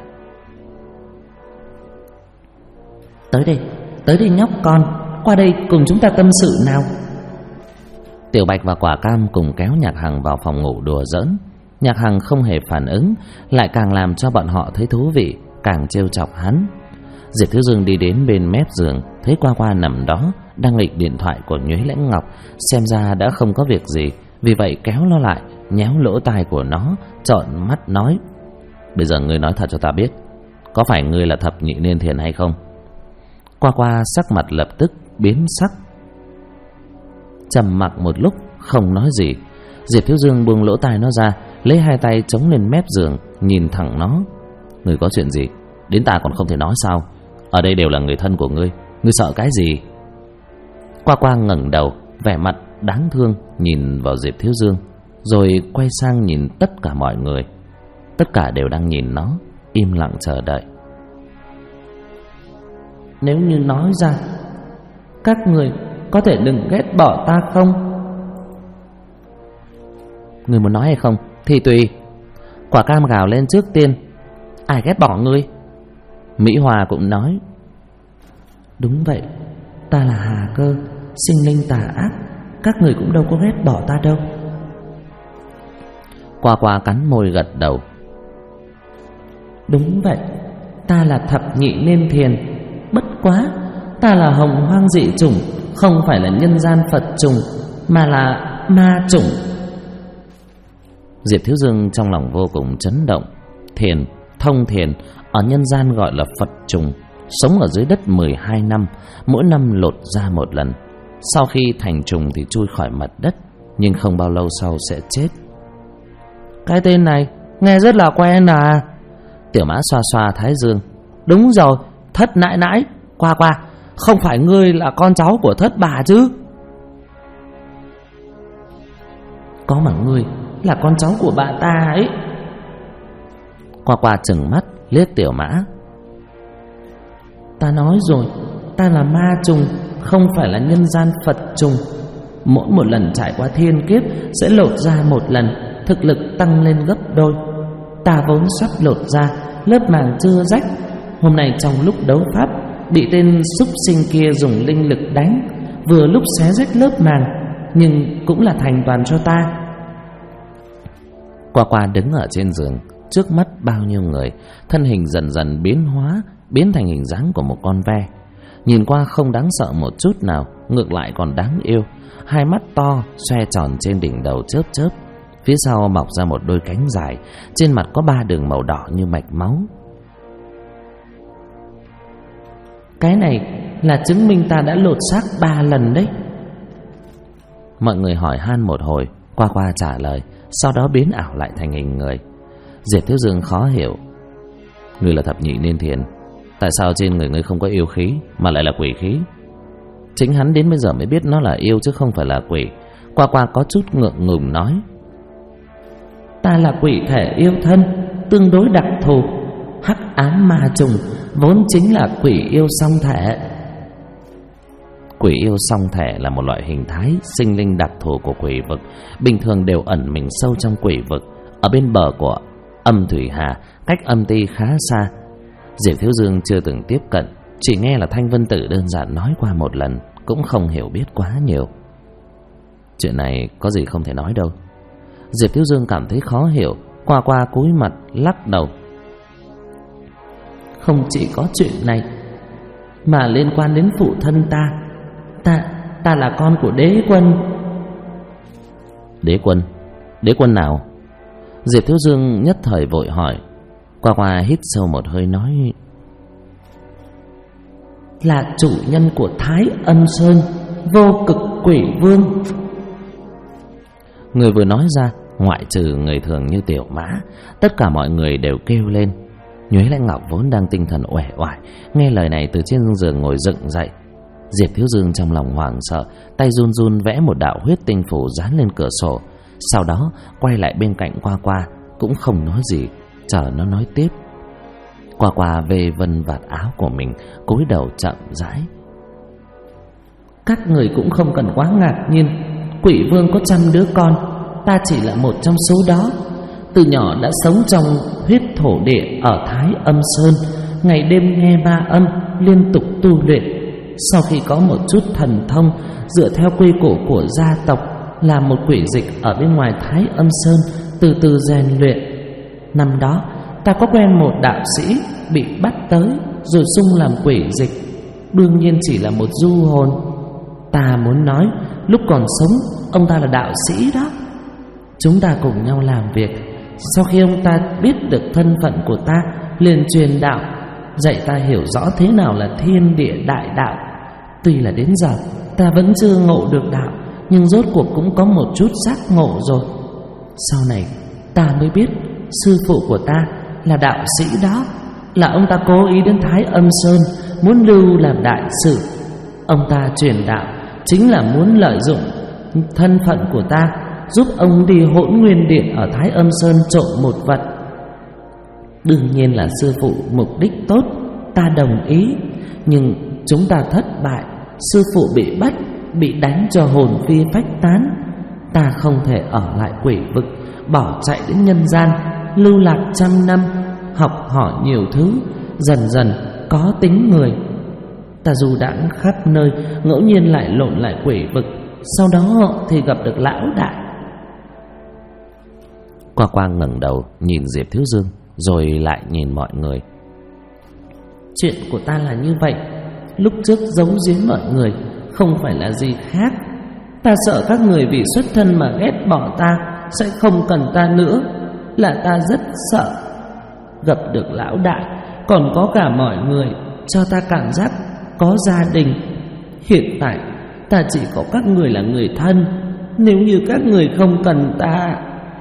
Tới đây nhóc con, qua đây cùng chúng ta tâm sự nào. Tiểu Bạch và Quả Cam cùng kéo Nhạc Hằng vào phòng ngủ đùa giỡn. Nhạc Hằng không hề phản ứng, lại càng làm cho bọn họ thấy thú vị, càng trêu chọc hắn. Diệp Thiếu Dương đi đến bên mép giường, thấy Qua Qua nằm đó đang nghịch điện thoại của Nhuế Lãnh Ngọc, xem ra đã không có việc gì, vì vậy kéo nó lại, nhéo lỗ tai của nó, trợn mắt nói, bây giờ ngươi nói thật cho ta biết, có phải ngươi là thập nhị niên thiền hay không? Qua Qua sắc mặt lập tức biến sắc, trầm mặc một lúc không nói gì. Diệp Thiếu Dương buông lỗ tai nó ra, lấy hai tay chống lên mép giường, nhìn thẳng nó. Ngươi có chuyện gì? Đến ta còn không thể nói sao? Ở đây đều là người thân của ngươi, ngươi sợ cái gì? Qua Qua ngẩng đầu, vẻ mặt đáng thương nhìn vào Diệp Thiếu Dương, rồi quay sang nhìn tất cả mọi người. Tất cả đều đang nhìn nó, im lặng chờ đợi. Nếu như nói ra, các người có thể đừng ghét bỏ ta không? Ngươi muốn nói hay không thì tùy. Quả Cam gào lên trước tiên. Ai ghét bỏ ngươi? Mỹ Hòa cũng nói, đúng vậy, ta là Hà Cơ, sinh linh tà ác, các người cũng đâu có ghét bỏ ta đâu. Qua Qua cắn môi gật đầu, đúng vậy, ta là thập nhị niên thiền, bất quá ta là hồng hoang dị chủng, không phải là nhân gian Phật chủng, mà là ma chủng. Diệp Thiếu Dương trong lòng vô cùng chấn động. Thiền, thông thiền ở nhân gian gọi là Phật trùng, sống ở dưới đất 12 năm, mỗi năm lột ra một lần. Sau khi thành trùng thì chui khỏi mặt đất, nhưng không bao lâu sau sẽ chết. Cái tên này nghe rất là quen à. Tiểu Mã xoa xoa thái dương. Đúng rồi, Thất nãi nãi. Qua Qua, không phải ngươi là con cháu của Thất bà chứ? Có mà ngươi là con cháu của bà ta ấy. Qua Qua trừng mắt liếc Tiểu Mã. Ta nói rồi, ta là ma trùng, không phải là nhân gian Phật trùng. Mỗi một lần trải qua thiên kiếp sẽ lột ra một lần, thực lực tăng lên gấp đôi. Ta vốn sắp lột ra, lớp màng chưa rách. Hôm nay trong lúc đấu pháp bị tên súc sinh kia dùng linh lực đánh, vừa lúc xé rách lớp màng, nhưng cũng là thành toàn cho ta. Qua Qua đứng ở trên giường, trước mắt bao nhiêu người, thân hình dần dần biến hóa, biến thành hình dáng của một con ve. Nhìn qua không đáng sợ một chút nào, ngược lại còn đáng yêu. Hai mắt to xoe tròn trên đỉnh đầu chớp chớp, Phía sau mọc ra một đôi cánh dài, trên mặt có 3 đường màu đỏ như mạch máu. Cái này là chứng minh ta đã lột xác 3 lần đấy. Mọi người hỏi han một hồi, Qua Qua trả lời, sau đó biến ảo lại thành hình người. Diệp Thiếu Dương khó hiểu. Ngươi là thập nhị niên thiền, tại sao trên người ngươi không có yêu khí mà lại là quỷ khí? Chính hắn đến bây giờ mới biết nó là yêu chứ không phải là quỷ. Qua Qua có chút ngượng ngùng nói, ta là quỷ thể yêu thân, tương đối đặc thù. Hắc ám ma trùng vốn chính là quỷ yêu song thể. Quỷ yêu song thể là một loại hình thái sinh linh đặc thù của quỷ vực, bình thường đều ẩn mình sâu trong quỷ vực, ở bên bờ của âm thủy hà, cách âm ti khá xa. Diệp Thiếu Dương chưa từng tiếp cận, chỉ nghe là Thanh Vân Tử đơn giản nói qua một lần, cũng không hiểu biết quá nhiều. Chuyện này có gì không thể nói đâu. Diệp Thiếu Dương cảm thấy khó hiểu. Qua Qua cúi mặt lắc đầu. Không chỉ có chuyện này, mà liên quan đến phụ thân ta. Ta là con của đế quân. Đế quân? Đế quân nào? Diệp Thiếu Dương nhất thời vội hỏi. Qua Qua hít sâu một hơi nói, là chủ nhân của Thái Âm Sơn, Vô Cực Quỷ Vương. Người vừa nói ra, ngoại trừ người thường như Tiểu Mã, tất cả mọi người đều kêu lên. Nhuế Lãnh Ngọc vốn đang tinh thần uể oải, nghe lời này từ trên giường ngồi dựng dậy. Diệp Thiếu Dương trong lòng hoảng sợ, tay run run vẽ một đạo huyết tinh phủ dán lên cửa sổ. Sau đó quay lại bên cạnh Qua Qua, cũng không nói gì, chờ nó nói tiếp. Qua Qua về vân vạt áo của mình, cúi đầu chậm rãi. Các người cũng không cần quá ngạc nhiên. Quỷ vương có 100 đứa con, ta chỉ là một trong số đó. Từ nhỏ đã sống trong huyết thổ địa ở Thái Âm Sơn, ngày đêm nghe ba âm, liên tục tu luyện. Sau khi có một chút thần thông, dựa theo quy củ của gia tộc, làm một quỷ dịch ở bên ngoài Thái Âm Sơn, từ từ rèn luyện. Năm đó ta có quen một đạo sĩ bị bắt tới rồi xung làm quỷ dịch, đương nhiên chỉ là một du hồn. Ta muốn nói, lúc còn sống ông ta là đạo sĩ đó. Chúng ta cùng nhau làm việc. Sau khi ông ta biết được thân phận của ta, liền truyền đạo, dạy ta hiểu rõ thế nào là thiên địa đại đạo. Tuy là đến giờ ta vẫn chưa ngộ được đạo, nhưng rốt cuộc cũng có một chút giác ngộ rồi. Sau này ta mới biết sư phụ của ta là đạo sĩ đó, là ông ta cố ý đến Thái Âm Sơn, muốn lưu làm đại sự. Ông ta truyền đạo chính là muốn lợi dụng thân phận của ta, giúp ông đi Hỗn Nguyên Điện ở Thái Âm Sơn trộm một vật. Đương nhiên là sư phụ mục đích tốt, ta đồng ý. Nhưng chúng ta thất bại, sư phụ bị bắt, bị đánh cho hồn phi phách tán. Ta không thể ở lại quỷ vực, bỏ chạy đến nhân gian, lưu lạc 100 năm, học hỏi nhiều thứ, dần dần có tính người. Ta du đãng khắp nơi, ngẫu nhiên lại lộn lại quỷ vực, sau đó thì gặp được lão đại. Qua Qua ngẩng đầu nhìn Diệp Thiếu Dương, rồi lại nhìn mọi người. Chuyện của ta là như vậy. Lúc trước giấu giếm mọi người không phải là gì khác. Ta sợ các người vì xuất thân mà ghét bỏ ta, sẽ không cần ta nữa. Là ta rất sợ. Gặp được lão đại, còn có cả mọi người, cho ta cảm giác có gia đình. Hiện tại ta chỉ có các người là người thân. Nếu như các người không cần ta...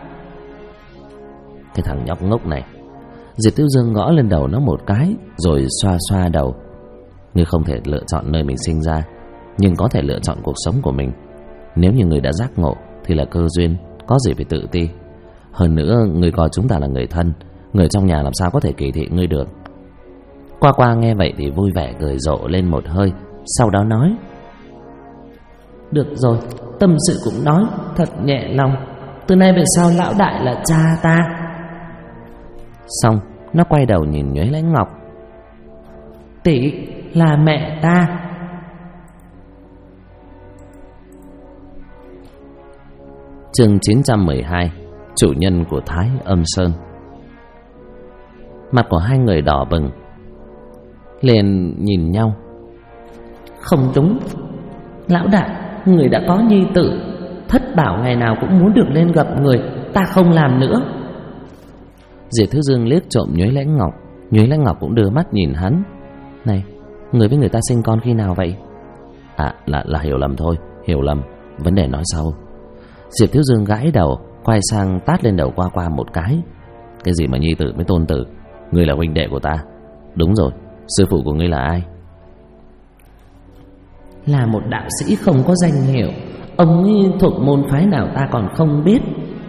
Cái thằng nhóc ngốc này. Diệp Thiếu Dương gõ lên đầu nó một cái, rồi xoa xoa đầu. Ngươi không thể lựa chọn nơi mình sinh ra, nhưng có thể lựa chọn cuộc sống của mình. Nếu như ngươi đã giác ngộ thì là cơ duyên, có gì phải tự ti. Hơn nữa ngươi coi chúng ta là người thân, người trong nhà làm sao có thể kỳ thị ngươi được. Qua Qua nghe vậy thì vui vẻ cười rộ lên một hơi, sau đó nói: được rồi, tâm sự cũng nói thật nhẹ lòng. Từ nay về sau lão đại là cha ta. Xong nó quay đầu nhìn Nhuế Lãnh Ngọc. Tỷ là mẹ ta. Chương 912. Chủ nhân của Thái Âm Sơn. Mặt của hai người đỏ bừng, liền nhìn nhau. Không đúng, lão đại, người đã có nhi tử, thất bảo ngày nào cũng muốn được lên gặp người. ta không làm nữa. Diệp Thiếu Dương liếc trộm Nhuế Lãnh Ngọc. Nhuế Lãnh Ngọc cũng đưa mắt nhìn hắn. Này, người với người ta sinh con khi nào vậy? À, là hiểu lầm thôi, hiểu lầm, vấn đề nói sau. Diệp Thiếu Dương gãi đầu, quay sang tát lên đầu Qua Qua một cái. Cái gì mà nhi tử với tôn tử? Ngươi là huynh đệ của ta. Đúng rồi, sư phụ của ngươi là ai? Là một đạo sĩ không có danh hiệu. Ông ấy thuộc môn phái nào ta còn không biết.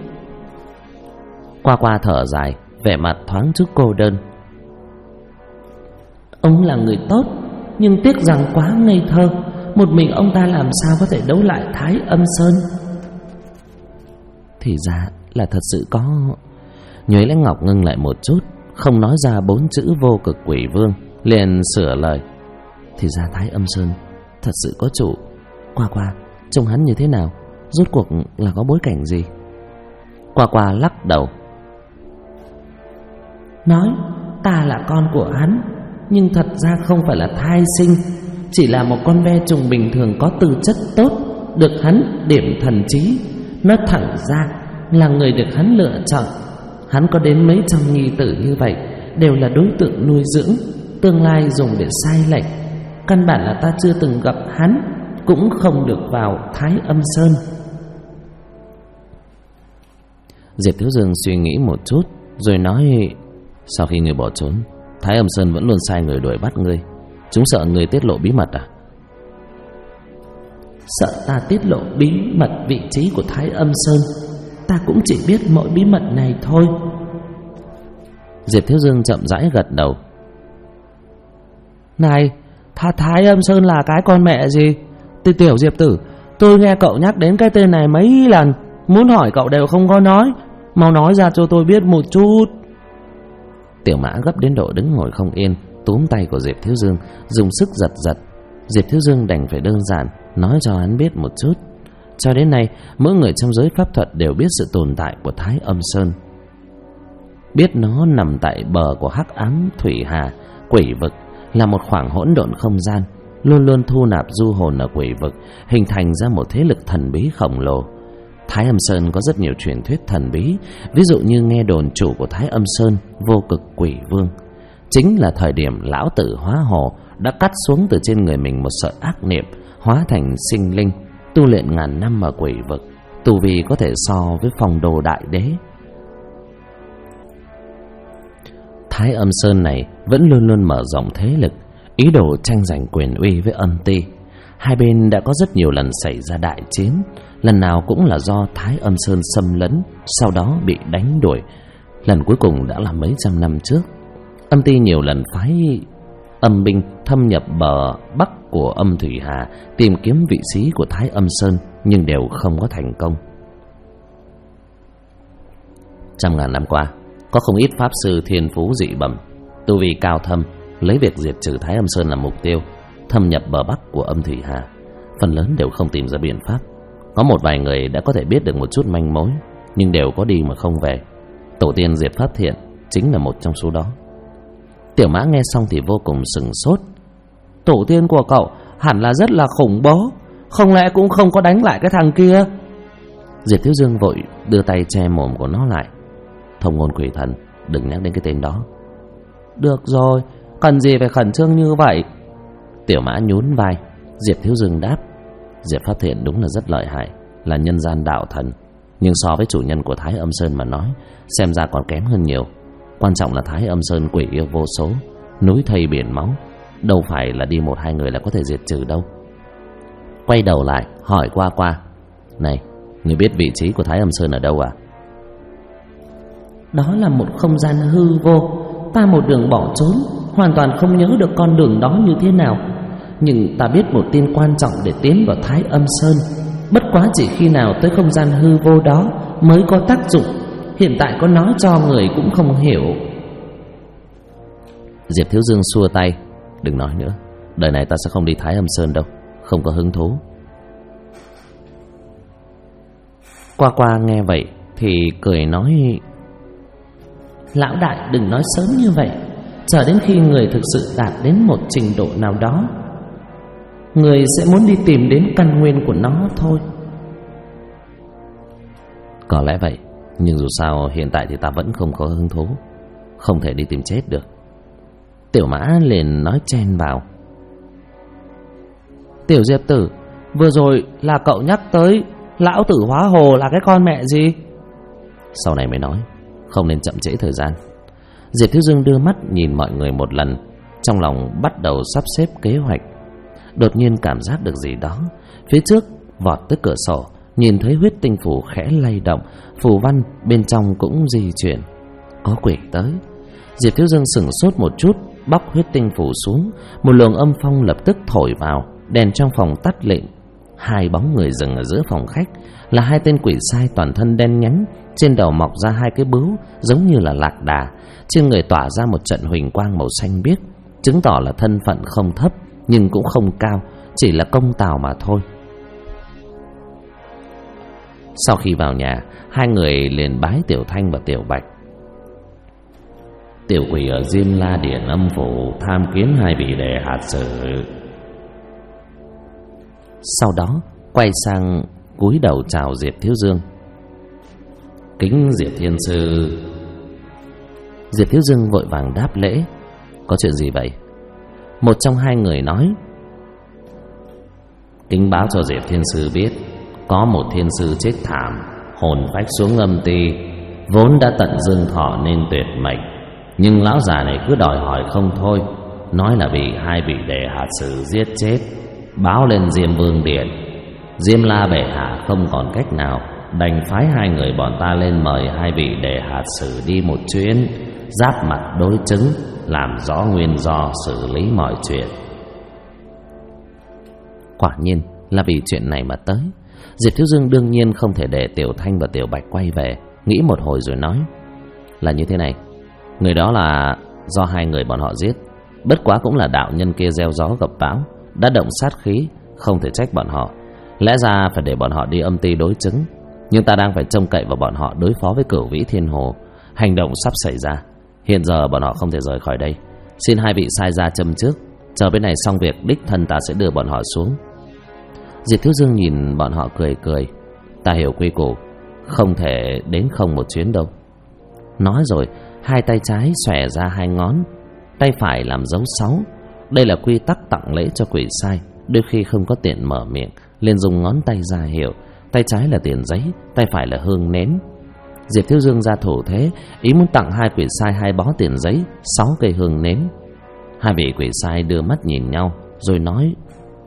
Qua Qua thở dài, vẻ mặt thoáng chút cô đơn. Ông là người tốt, nhưng tiếc rằng quá ngây thơ. Một mình ông ta làm sao có thể đấu lại Thái Âm Sơn? Thì ra là thật sự có. Nhuế Lãnh Ngọc ngưng lại một chút, không nói ra 4 chữ Vô Cực Quỷ Vương, liền sửa lời. Thì ra Thái Âm Sơn thật sự có chủ. Qua Qua, trông hắn như thế nào? Rốt cuộc là có bối cảnh gì? Qua Qua lắc đầu, nói ta là con của hắn, nhưng thật ra không phải là thai sinh, chỉ là một con ve trùng bình thường có tư chất tốt, được hắn điểm thần trí. Nói thẳng ra là người được hắn lựa chọn. Hắn có đến mấy trăm nhi tử như vậy, đều là đối tượng nuôi dưỡng, tương lai dùng để sai lệch. Căn bản là ta chưa từng gặp hắn, cũng không được vào Thái Âm Sơn. Diệp Thiếu Dương suy nghĩ một chút, rồi nói: sau khi ngươi bỏ trốn, Thái Âm Sơn vẫn luôn sai người đuổi bắt ngươi. Chúng sợ ngươi tiết lộ bí mật à? Sợ ta tiết lộ bí mật vị trí của Thái Âm Sơn? Ta cũng chỉ biết mỗi bí mật này thôi. Diệp Thiếu Dương chậm rãi gật đầu. Này, Thái Âm Sơn là cái con mẹ gì? Tiểu Diệp tử, tôi nghe cậu nhắc đến cái tên này mấy lần, muốn hỏi cậu đều không có nói. Mau nói ra cho tôi biết một chút. Tiểu Mã gấp đến độ đứng ngồi không yên, túm tay của Diệp Thiếu Dương, dùng sức giật giật. Diệp Thiếu Dương đành phải đơn giản nói cho hắn biết một chút. Cho đến nay, mỗi người trong giới pháp thuật đều biết sự tồn tại của Thái Âm Sơn, biết nó nằm tại bờ của hắc ám thủy hà, quỷ vực, là một khoảng hỗn độn không gian, luôn luôn thu nạp du hồn ở quỷ vực, hình thành ra một thế lực thần bí khổng lồ. Thái Âm Sơn có rất nhiều truyền thuyết thần bí, ví dụ như nghe đồn chủ của Thái Âm Sơn, Vô Cực Quỷ Vương, chính là thời điểm lão tử hóa hồ đã cắt xuống từ trên người mình một sợi ác niệm, hóa thành sinh linh, tu luyện ngàn năm ở quỷ vực, tu vi có thể so với Phong Đô Đại Đế. Thái Âm Sơn này vẫn luôn luôn mở rộng thế lực, ý đồ tranh giành quyền uy với Âm Ti. Hai bên đã có rất nhiều lần xảy ra đại chiến, lần nào cũng là do Thái Âm Sơn xâm lấn, sau đó bị đánh đuổi. Lần cuối cùng đã là mấy trăm năm trước. Âm Ti nhiều lần phái âm binh thâm nhập bờ bắc của âm thủy hà, tìm kiếm vị trí của Thái Âm Sơn, nhưng đều không có thành công. Trăm ngàn năm qua, có không ít pháp sư thiên phú dị bẩm, tu vi cao thâm, lấy việc diệt trừ Thái Âm Sơn làm mục tiêu, thâm nhập bờ bắc của âm thủy hà, phần lớn đều không tìm ra biện pháp. Có một vài người đã có thể biết được một chút manh mối, nhưng đều có đi mà không về. Tổ tiên Diệp Pháp Thiện chính là một trong số đó. Tiểu Mã nghe xong thì vô cùng sửng sốt. Tổ tiên của cậu hẳn là rất là khủng bố, không lẽ cũng không có đánh lại cái thằng kia? Diệp Thiếu Dương vội đưa tay che mồm của nó lại. Thông ngôn quỷ thần, đừng nhắc đến cái tên đó. Được rồi, cần gì phải khẩn trương như vậy? Tiểu Mã nhún vai. Diệp Thiếu Dương đáp: Diệp Pháp Thiện đúng là rất lợi hại, là nhân gian đạo thần, nhưng so với chủ nhân của Thái Âm Sơn mà nói, xem ra còn kém hơn nhiều. Quan trọng là Thái Âm Sơn quỷ yêu vô số, núi thây biển máu, đâu phải là đi một hai người là có thể diệt trừ đâu. Quay đầu lại hỏi Qua Qua: Này, người biết vị trí của Thái Âm Sơn ở đâu à? Đó là một không gian hư vô, ta một đường bỏ trốn, hoàn toàn không nhớ được con đường đó như thế nào. Nhưng ta biết một tin quan trọng để tiến vào Thái Âm Sơn, bất quá chỉ khi nào tới không gian hư vô đó mới có tác dụng. Hiện tại có nói cho người cũng không hiểu. Diệp Thiếu Dương xua tay: Đừng nói nữa, đời này ta sẽ không đi Thái Âm Sơn đâu, không có hứng thú. Qua Qua nghe vậy thì cười nói: Lão đại đừng nói sớm như vậy, chờ đến khi người thực sự đạt đến một trình độ nào đó, người sẽ muốn đi tìm đến căn nguyên của nó thôi. Có lẽ vậy, Nhưng dù sao hiện tại thì ta vẫn không có hứng thú, không thể đi tìm chết được. Tiểu Mã liền nói chen vào: Tiểu Diệp tử, vừa rồi là cậu nhắc tới lão tử hóa hồ là cái con mẹ gì? Sau này mới nói, không nên chậm trễ thời gian. Diệp Thiếu Dương đưa mắt nhìn mọi người một lần, trong lòng bắt đầu sắp xếp kế hoạch. Đột nhiên cảm giác được gì đó phía trước, vọt tới cửa sổ, nhìn thấy huyết tinh phủ khẽ lay động, phù văn bên trong cũng di chuyển. Có quỷ tới. Diệp Thiếu Dương sửng sốt một chút, bóc huyết tinh phủ xuống, một luồng âm phong lập tức thổi vào, đèn trong phòng tắt lịm. Hai bóng người dừng ở giữa phòng khách là hai tên quỷ sai toàn thân đen nhánh, trên đầu mọc ra hai cái bướu giống như là lạc đà, trên người tỏa ra một trận huỳnh quang màu xanh biếc, chứng tỏ là thân phận không thấp nhưng cũng không cao, chỉ là công tào mà thôi. Sau khi vào nhà, hai người liền bái Tiểu Thanh và Tiểu Bạch. Tiểu quỷ ở Diêm La Điện âm phủ tham kiến hai vị đệ hạt sử. Sau đó quay sang cúi đầu chào Diệp Thiếu Dương. Kính Diệp Thiên sư. Diệp Thiếu Dương vội vàng đáp lễ. Có chuyện gì vậy? Một trong hai người nói: Kính báo cho Diệp Thiên sư biết, có một thiên sư chết thảm, hồn phách xuống âm ti, vốn đã tận dương thọ nên tuyệt mệnh, nhưng lão già này cứ đòi hỏi không thôi, nói là bị hai vị đệ hạt sử giết chết, báo lên Diêm Vương Điện. Diêm La bệ hạ không còn cách nào, đành phái hai người bọn ta lên mời hai vị đệ hạt sử đi một chuyến, giáp mặt đối chứng, làm rõ nguyên do, xử lý mọi chuyện. Quả nhiên là vì chuyện này mà tới. Diệp Thiếu Dương đương nhiên không thể để Tiểu Thanh và Tiểu Bạch quay về, nghĩ một hồi rồi nói: Là như thế này, người đó là do hai người bọn họ giết, bất quá cũng là đạo nhân kia gieo gió gặp bão, đã động sát khí, không thể trách bọn họ. Lẽ ra phải để bọn họ đi âm ti đối chứng, nhưng ta đang phải trông cậy vào bọn họ đối phó với Cửu Vĩ Thiên Hồ. Hành động sắp xảy ra, hiện giờ bọn họ không thể rời khỏi đây. Xin hai vị sai ra châm trước, chờ bên này xong việc đích thân ta sẽ đưa bọn họ xuống. Diệp Thiếu Dương nhìn bọn họ cười cười: Ta hiểu quy củ, không thể đến không một chuyến đâu. Nói rồi hai tay trái xòe ra hai ngón, tay phải làm dấu 6. Đây là quy tắc tặng lễ cho quỷ sai, đôi khi không có tiện mở miệng, liền dùng ngón tay ra hiệu. Tay trái là tiền giấy, tay phải là hương nến. Diệp Thiếu Dương ra thủ thế, ý muốn tặng hai quỷ sai 2 bó tiền giấy, 6 cây hương nến. Hai vị quỷ sai đưa mắt nhìn nhau rồi nói: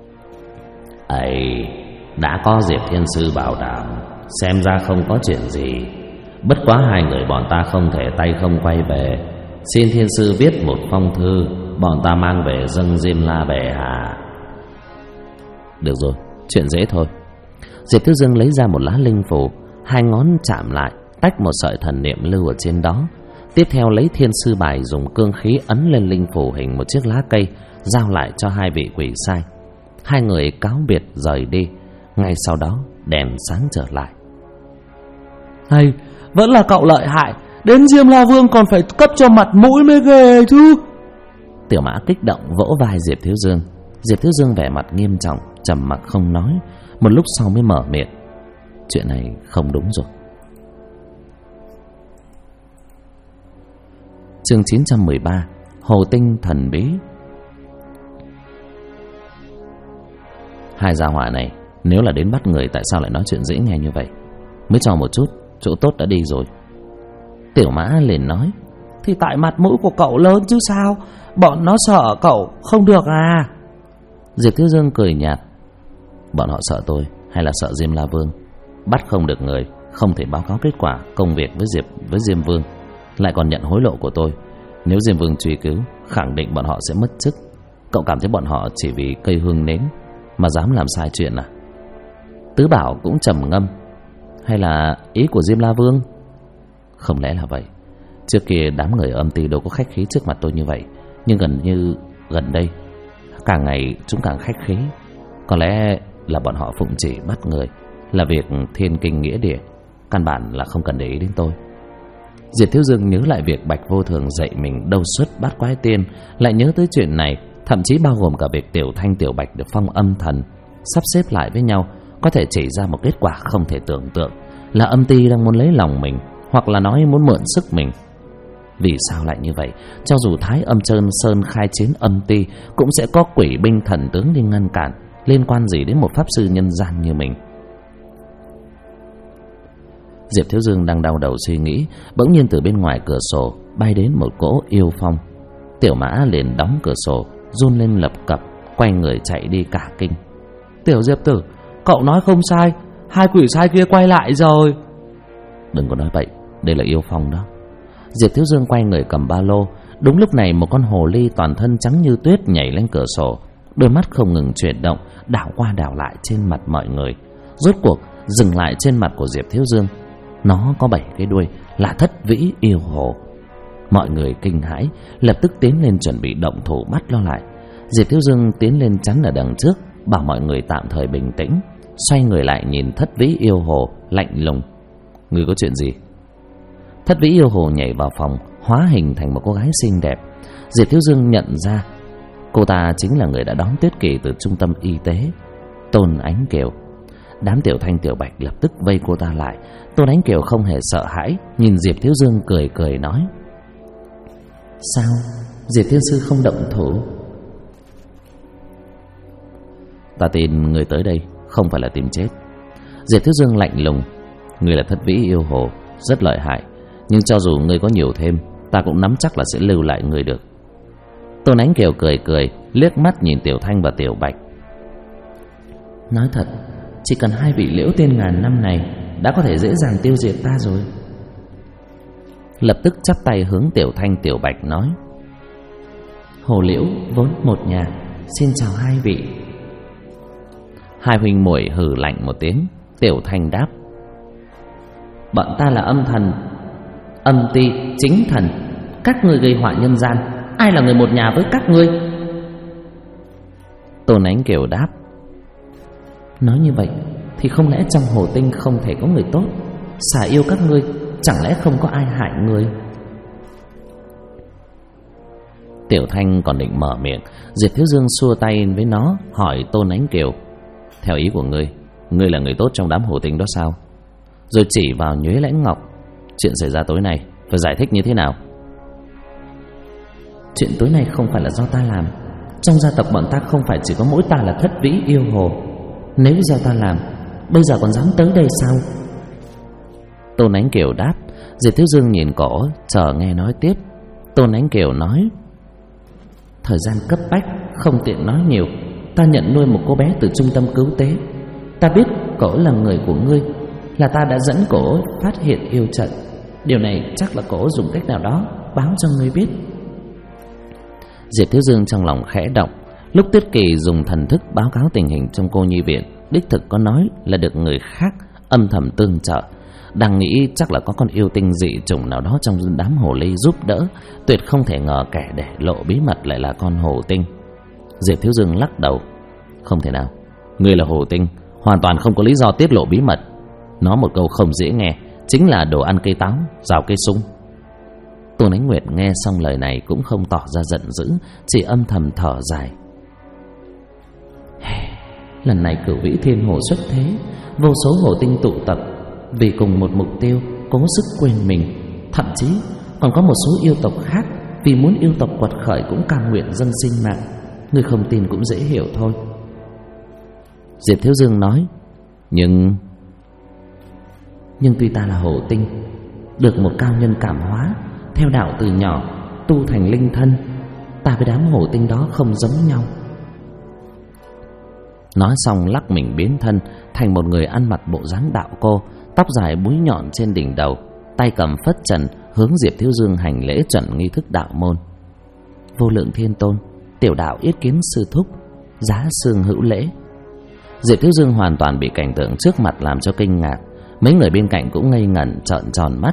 Ấy, đã có Diệp Thiên sư bảo đảm, xem ra không có chuyện gì. Bất quá hai người bọn ta không thể tay không quay về, xin Thiên sư viết một phong thư, bọn ta mang về dâng Diêm La bệ hạ. Được rồi, chuyện dễ thôi. Diệp Thiếu Dương lấy ra một lá linh phù, hai ngón chạm lại, tách một sợi thần niệm lưu ở trên đó. Tiếp theo lấy thiên sư bài dùng cương khí ấn lên linh phù hình một chiếc lá cây, giao lại cho hai vị quỷ sai. Hai người cáo biệt rời đi. Ngay sau đó đèn sáng trở lại. Hay, vẫn là cậu lợi hại, đến Diêm La Vương còn phải cấp cho mặt mũi mới ghê chứ. Tiểu Mã kích động vỗ vai Diệp Thiếu Dương. Diệp Thiếu Dương vẻ mặt nghiêm trọng, trầm mặc không nói. Một lúc sau mới mở miệng: Chuyện này không đúng rồi. Chương 913: Hồ tinh thần bí. Hai gia hỏa này nếu là đến bắt người, tại sao lại nói chuyện dễ nghe như vậy? Mới cho một chút, chỗ tốt đã đi rồi. Tiểu Mã liền nói: Thì tại mặt mũi của cậu lớn chứ sao, bọn nó sợ cậu không được à? Diệp Thiếu Dương cười nhạt: Bọn họ sợ tôi hay là sợ Diêm La Vương? Bắt không được người, không thể báo cáo kết quả công việc với Diêm Vương, lại còn nhận hối lộ của tôi. Nếu Diêm Vương truy cứu, khẳng định bọn họ sẽ mất chức. Cậu cảm thấy bọn họ chỉ vì cây hương nến mà dám làm sai chuyện à? Tứ Bảo cũng trầm ngâm: Hay là ý của Diêm La Vương? Không lẽ là vậy? Trước kia đám người âm ty đâu có khách khí trước mặt tôi như vậy, nhưng gần đây càng ngày chúng càng khách khí. Có lẽ là bọn họ phụng chỉ bắt người là việc thiên kinh nghĩa địa, căn bản là không cần để ý đến tôi. Diệp Thiếu Dương nhớ lại việc Bạch Vô Thường dạy mình đâu xuất bát quái tiên, lại nhớ tới chuyện này, thậm chí bao gồm cả việc Tiểu Thanh Tiểu Bạch được phong âm thần. Sắp xếp lại với nhau có thể chỉ ra một kết quả không thể tưởng tượng, là âm ty đang muốn lấy lòng mình, hoặc là nói muốn mượn sức mình. Vì sao lại như vậy? Cho dù Thái Âm Sơn khai chiến âm ti, cũng sẽ có quỷ binh thần tướng đi ngăn cản, liên quan gì đến một pháp sư nhân gian như mình? Diệp Thiếu Dương đang đau đầu suy nghĩ, bỗng nhiên từ bên ngoài cửa sổ bay đến một cỗ yêu phong. Tiểu Mã liền đóng cửa sổ, run lên lập cập, quay người chạy đi cả kinh. Tiểu Diệp tử, cậu nói không sai, hai quỷ sai kia quay lại rồi. Đừng có nói bậy, đây là yêu phong đó. Diệp Thiếu Dương quay người cầm ba lô. Đúng lúc này một con hồ ly toàn thân trắng như tuyết nhảy lên cửa sổ, đôi mắt không ngừng chuyển động, đảo qua đảo lại trên mặt mọi người. Rốt cuộc dừng lại trên mặt của Diệp Thiếu Dương. Nó có 7 cái đuôi, là Thất Vĩ yêu hồ. Mọi người kinh hãi, lập tức tiến lên chuẩn bị động thủ bắt nó lại. Diệp Thiếu Dương tiến lên chắn ở đằng trước, bảo mọi người tạm thời bình tĩnh, xoay người lại nhìn Thất Vĩ yêu hồ lạnh lùng. Người có chuyện gì? Thất Vĩ yêu hồ nhảy vào phòng, hóa hình thành một cô gái xinh đẹp. Diệp Thiếu Dương nhận ra cô ta chính là người đã đón Tuyết Kỳ từ trung tâm y tế, Tôn Ánh Kiều. Đám Tiểu Thanh Tiểu Bạch lập tức vây cô ta lại. Tôn Ánh Kiều không hề sợ hãi, nhìn Diệp Thiếu Dương cười cười nói: Sao Diệp Thiên Sư không động thủ? Ta tin người tới đây không phải là tìm chết. Diệp Thiếu Dương lạnh lùng: Người là Thất Vĩ yêu hồ, rất lợi hại, nhưng cho dù người có nhiều thêm, ta cũng nắm chắc là sẽ lưu lại người được. Tôn Ánh Kiều cười cười, liếc mắt nhìn Tiểu Thanh và Tiểu Bạch. Nói thật, chỉ cần 2 vị Liễu Tiên ngàn năm này đã có thể dễ dàng tiêu diệt ta rồi. Lập tức chắp tay hướng Tiểu Thanh Tiểu Bạch nói: Hồ Liễu vốn một nhà, xin chào 2 vị. Hai huynh muội hừ lạnh một tiếng. Tiểu Thanh đáp: Bọn ta là âm thần, âm ti chính thần. Các ngươi gây họa nhân gian, ai là người một nhà với các ngươi? Tôn Ánh Kiều đáp: Nói như vậy thì không lẽ trong hồ tinh không thể có người tốt? Xà yêu các ngươi, chẳng lẽ không có ai hại người? Tiểu Thanh còn định mở miệng, Diệp Thiếu Dương xua tay với nó, hỏi Tôn Ánh Kiều: Theo ý của ngươi, ngươi là người tốt trong đám hồ tinh đó sao? Rồi chỉ vào Nhuế Lãnh Ngọc: Chuyện xảy ra tối nay phải giải thích như thế nào? Chuyện tối nay không phải là do ta làm. Trong gia tộc bọn ta không phải chỉ có mỗi ta là Thất Vĩ yêu hồ. Nếu do ta làm, bây giờ còn dám tới đây sao? Tôn Ánh Kiều đáp. Diệp Thiếu Dương nhìn cổ, chờ nghe nói tiếp. Tôn Ánh Kiều nói: Thời gian cấp bách, không tiện nói nhiều. Ta nhận nuôi một cô bé từ trung tâm cứu tế. Ta biết cổ là người của ngươi, là ta đã dẫn cổ phát hiện yêu trận. Điều này chắc là cổ dùng cách nào đó báo cho ngươi biết. Diệp Thiếu Dương trong lòng khẽ động. Lúc Tuyết Kỳ dùng thần thức báo cáo tình hình trong cô nhi viện, đích thực có nói là được người khác âm thầm tương trợ. Đang nghĩ chắc là có con yêu tinh dị chủng nào đó trong đám hồ ly giúp đỡ. Tuyệt không thể ngờ kẻ để lộ bí mật lại là con hồ tinh. Diệp Thiếu Dương lắc đầu: Không thể nào, ngươi là hồ tinh, hoàn toàn không có lý do tiết lộ bí mật. Nói một câu không dễ nghe, chính là đồ ăn cây táo, rào cây sung. Tôn Ánh Nguyệt nghe xong lời này cũng không tỏ ra giận dữ, chỉ âm thầm thở dài. Lần này Cửu Vĩ Thiên Hồ xuất thế, vô số hồ tinh tụ tập vì cùng một mục tiêu, cố sức quên mình. Thậm chí còn có một số yêu tộc khác vì muốn yêu tộc quật khởi cũng cam nguyện dâng sinh mạng. Ngươi không tin cũng dễ hiểu thôi. Diệp Thiếu Dương nói: Nhưng tuy ta là hồ tinh, được một cao nhân cảm hóa, theo đạo từ nhỏ, tu thành linh thân, ta với đám hồ tinh đó không giống nhau. Nói xong lắc mình biến thân thành một người ăn mặc bộ dáng đạo cô, tóc dài búi nhọn trên đỉnh đầu, tay cầm phất trần, hướng Diệp Thiếu Dương hành lễ chuẩn nghi thức đạo môn. Vô lượng thiên tôn, tiểu đạo yết kiến sư thúc, giá xương hữu lễ. Diệp Thiếu Dương hoàn toàn bị cảnh tượng trước mặt làm cho kinh ngạc. Mấy người bên cạnh cũng ngây ngẩn trợn tròn mắt.